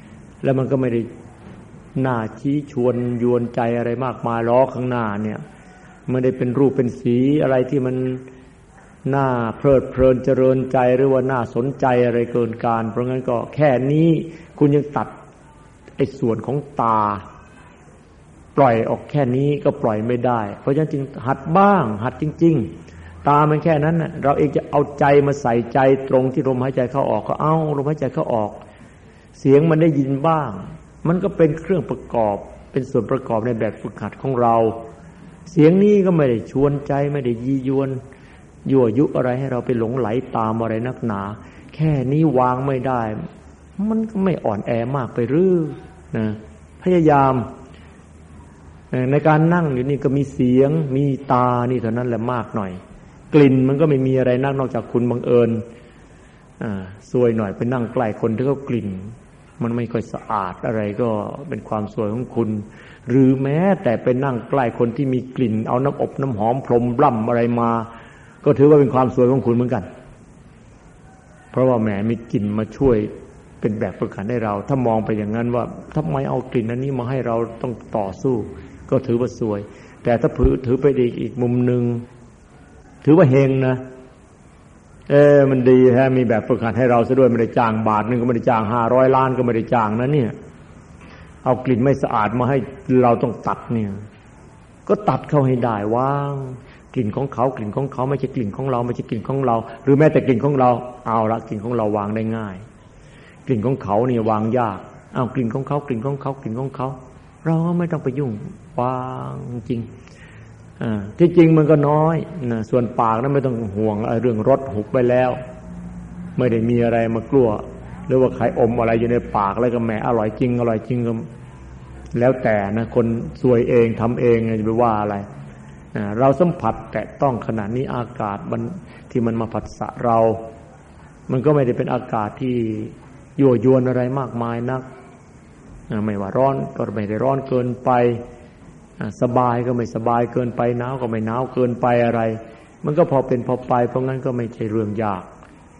แล้วมันก็ไม่ได้น่าชี้ชวนยวนใจอะไรมากมายล้อข้างหน้าเนี่ยไม่ได้เป็นรูปเป็นสีอะไรที่มันน่าเพลิดเพลินเจริญใจหรือว่าน่าสนใจอะไรเกินการเพราะงั้นก็แค่นี้คุณยังตัดไอ้ส่วนของตาปล่อยออกแค่นี้ก็ปล่อยไม่ได้เพราะฉะนั้นจึงหัดบ้างหัดจริงๆตามันแค่นั้นน่ะเราเองจะเอาใจมาใส่ใจตรงที่ลมหายใจเข้าออกก็เอาลมหายใจเข้าออกเสียงมันได้ยินบ้างมันก็เป็นเครื่องประกอบเป็นส่วนประกอบในแบบฝึกหัดของเราเสียงนี้ก็ไม่ได้ชวนใจไม่ได้ยียวนยั่วยุอะไรให้เราไปหลงไหลตามอะไรนักหนาแค่นี้วางไม่ได้มันก็ไม่อ่อนแอมากไปหรือนะพยายามในการนั่งอยู่นี่ก็มีเสียงมีตานี่เท่านั้นแหละมากหน่อยกลิ่นมันก็ไม่มีอะไรนักนอกจากคุณบังเอิญซวยหน่อยไปนั่งใกล้คนที่เขากลิ่นมันไม่ค่อยสะอาดอะไรก็เป็นความสวยของคุณหรือแม้แต่ไปนั่งใกล้คนที่มีกลิ่นเอาน้ำอบน้ำหอมพรมร่ำอะไรมาก็ถือว่าเป็นความสวยของคุณเหมือนกันเพราะว่าแหมมีกลิ่นมาช่วยเป็นแบบฝึกหัดให้เราถ้ามองไปอย่างนั้นว่าทำไมเอากลิ่นอันนี้มาให้เราต้องต่อสู้ก็ถือว่าสวยแต่ถ้าถือไปอีกมุมนึงถือว่าเฮงนะมันดีฮะมีแบบฝึกหัดให้เราซะด้วยไม่ได้จ้างบาทนึงก็ไม่ได้จ้าง500 ล้านก็ไม่ได้จ้างนะเนี่ยเอากลิ่นไม่สะอาดมาให้เราต้องตัดเนี่ยก็ตัดเข้าให้ได้ว่างกลิ่นของเขากลิ่นของเขาไม่ใช่กลิ่นของเราไม่ใช่กลิ่นของเราหรือแม้แต่กลิ่นของเราเอาละกลิ่นของเราวางได้ง่ายกลิ่นของเขาเนี่ยวางยากเอากลิ่นของเขากลิ่นของเขากลิ่นของเขาเราก็ไม่ต้องไปยุ่งวางจริงที่จริงมันก็น้อยนะส่วนปากนั้นไม่ต้องห่วงเรื่องรสหุบไปแล้วไม่ได้มีอะไรมากลัวหรือว่าใครอมอะไรอยู่ในปากแล้วก็แหมอร่อยจริงอร่อยจริงก็แล้วแต่นะคนซวยเองทำเองจะไปว่าอะไรเราสัมผัสแตะต้องขนาดนี้อากาศมันที่มันมาผัสสะเรามันก็ไม่ได้เป็นอากาศที่ยั่วยวนอะไรมากมายนักไม่ว่าร้อนก็ไม่ได้ร้อนเกินไปสบายก็ไม่สบายเกินไปหนาวก็ไม่หนาวเกินไปอะไรมันก็พอเป็นพอไปเพราะงั้นก็ไม่ใช่เรื่องยาก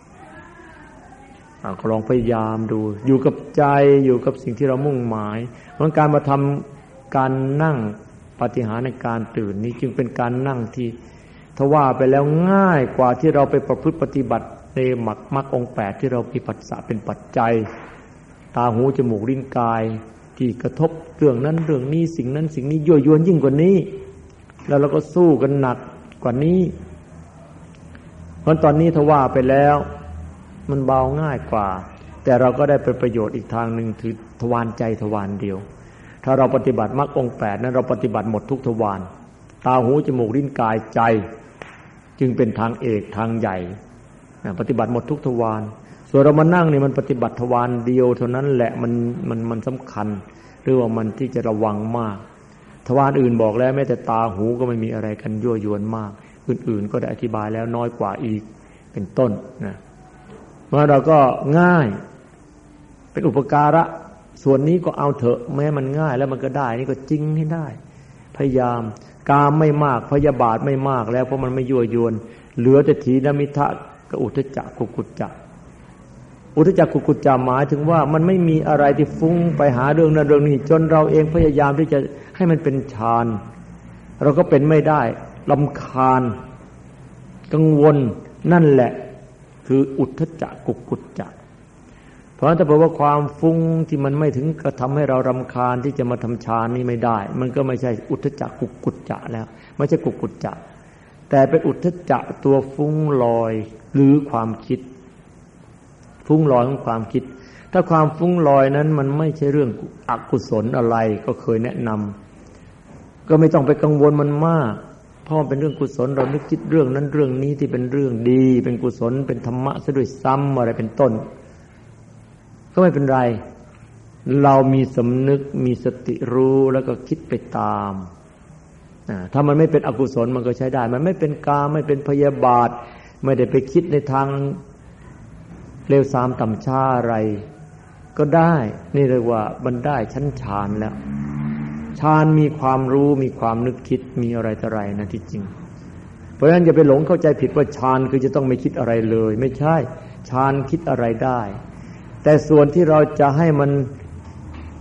ก็ลองพยายามดูอยู่กับใจอยู่กับสิ่งที่เรามุ่งหมายเพราะการมาทำการนั่งปาฏิหาริย์ในการตื่นนี้จึงเป็นการนั่งที่ทว่าไปแล้วง่ายกว่าที่เราไปประพฤติปฏิบัติในมรรคองค์8ที่เรามีปัสสะเป็นปัจจัยตาหูจมูกลิ้นกายที่กระทบเรื่องนั้นเรื่องนี้สิ่งนั้นสิ่งนี้ยั่วยวนยิ่งกว่านี้แล้วเราก็สู้กันหนักกว่านี้เพราะตอนนี้ทว่าไปแล้วมันเบาง่ายกว่าแต่เราก็ได้เป็นประโยชน์อีกทางหนึ่งคือทวารใจทวารเดียวถ้าเราปฏิบัติมรรคองค์8นั้นเราปฏิบัติหมดทุกทวารตาหูจมูกลิ้นกายใจจึงเป็นทางเอกทางใหญ่ปฏิบัติหมดทุกทวารส่วนเรามานั่งนี่มันปฏิบัติทวารเดียวเท่านั้นแหละมันสำคัญหรือว่ามันที่จะระวังมากทวารอื่นบอกแล้วแม้แต่ตาหูก็ไม่มีอะไรกันยั่วยวนมากอื่นๆก็ได้อธิบายแล้วน้อยกว่าอีกเป็นต้นนะเพราะเราก็ง่ายเป็นอุปการะส่วนนี้ก็เอาเถอะแม้มันง่ายแล้วมันก็ได้นี่ก็จริงให้ได้พยายามกามไม่มากพยาบาทไม่มากแล้วเพราะมันไม่ยั่วยวนเหลือแต่ถีนมิทะกับอุทธัจจะกุกุจจะอุทธัจจะกุกุจจะหมายถึงว่ามันไม่มีอะไรที่ฟุ้งไปหาเรื่องนั้นเรื่องนี้จนเราเองพยายามที่จะให้มันเป็นฌานเราก็เป็นไม่ได้รำคาญกังวลนั่นแหละคืออุทธัจจะกุกุจจะเพราะถ้าบอกว่าความฟุ้งที่มันไม่ถึงกระทำให้เรารำคาญที่จะมาทำฌานนี่ไม่ได้มันก็ไม่ใช่อุทธัจจะกุกุจจะแล้วไม่ใช่กุกุจจะแต่เป็นอุทธัจจะตัวฟุ้งลอยหรือความคิดฟุ้งลอยของความคิดถ้าความฟุ้งลอยนั้นมันไม่ใช่เรื่องอกุศลอะไรก็เคยแนะนำก็ไม่ต้องไปกังวลมันมากเพราะเป็นเรื่องกุศลเรานึกคิดเรื่องนั้นเรื่องนี้ที่เป็นเรื่องดีเป็นกุศลเป็นธรรมะซะด้วยซ้ำอะไรเป็นต้นก็ไม่เป็นไรเรามีสำนึกมีสติรู้แล้วก็คิดไปตามถ้ามันไม่เป็นอกุศลมันก็ใช้ได้มันไม่เป็นกามไม่เป็นพยาบาทไม่ได้ไปคิดในทางเลวทรามต่ำช้าอะไรก็ได้นี่เรียกว่ามันได้ชั้นฌานแล้วฌานมีความรู้มีความนึกคิดมีอะไรต่ออะไรนะที่จริงเพราะฉะนั้นอย่าไปหลงเข้าใจผิดว่าฌานคือจะต้องไม่คิดอะไรเลยไม่ใช่ฌานคิดอะไรได้แต่ส่วนที่เราจะให้มัน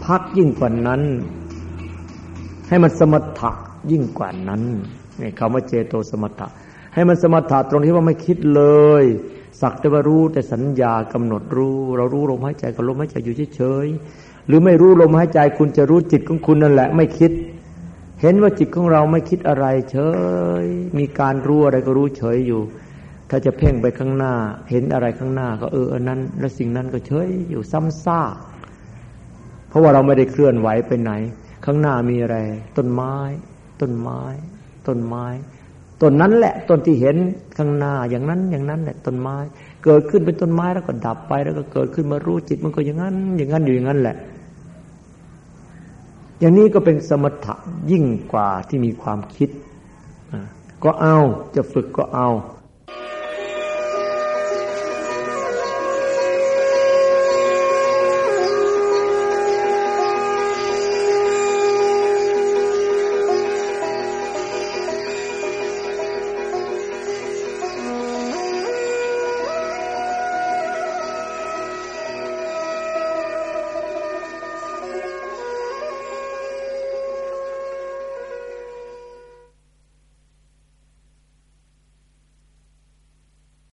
พักยิ่งกว่านั้นให้มันสมถะยิ่งกว่านั้นนี่คำว่าเจโตสมถะให้มันสมถะตรงที่ว่าไม่คิดเลยสักแต่ว่ารู้แต่สัญญากำหนดรู้เรารู้ลมหายใจกับลมหายใจอยู่เฉยๆหรือไม่รู้ลมหายใจคุณจะรู้จิตของคุณนั่นแหละไม่คิดเห็นว่าจิตของเราไม่คิดอะไรเฉยมีการรู้อะไรก็รู้เฉยอยู่ถ้าจะเพ่งไปข้างหน้าเห็นอะไรข้างหน้าก็อันนั้นและสิ่งนั้นก็เฉยอยู่ซ้ำซากเพราะว่าเราไม่ได้เคลื่อนไหวไปไหนข้างหน้ามีอะไรต้นไม้ต้นไม้ต้นไม้ต้นนั้นแหละต้นที่เห็นข้างหน้าอย่างนั้นอย่างนั้นแหละต้นไม้เกิดขึ้นเป็นต้นไม้แล้วก็ดับไปแล้วก็เกิดขึ้นมารู้จิตมันก็อย่างนั้นอย่างนั้นอยู่อย่างนั้นแหละอย่างนี้ก็เป็นสมถะยิ่งกว่าที่มีความคิดก็เอาจะฝึกก็เอา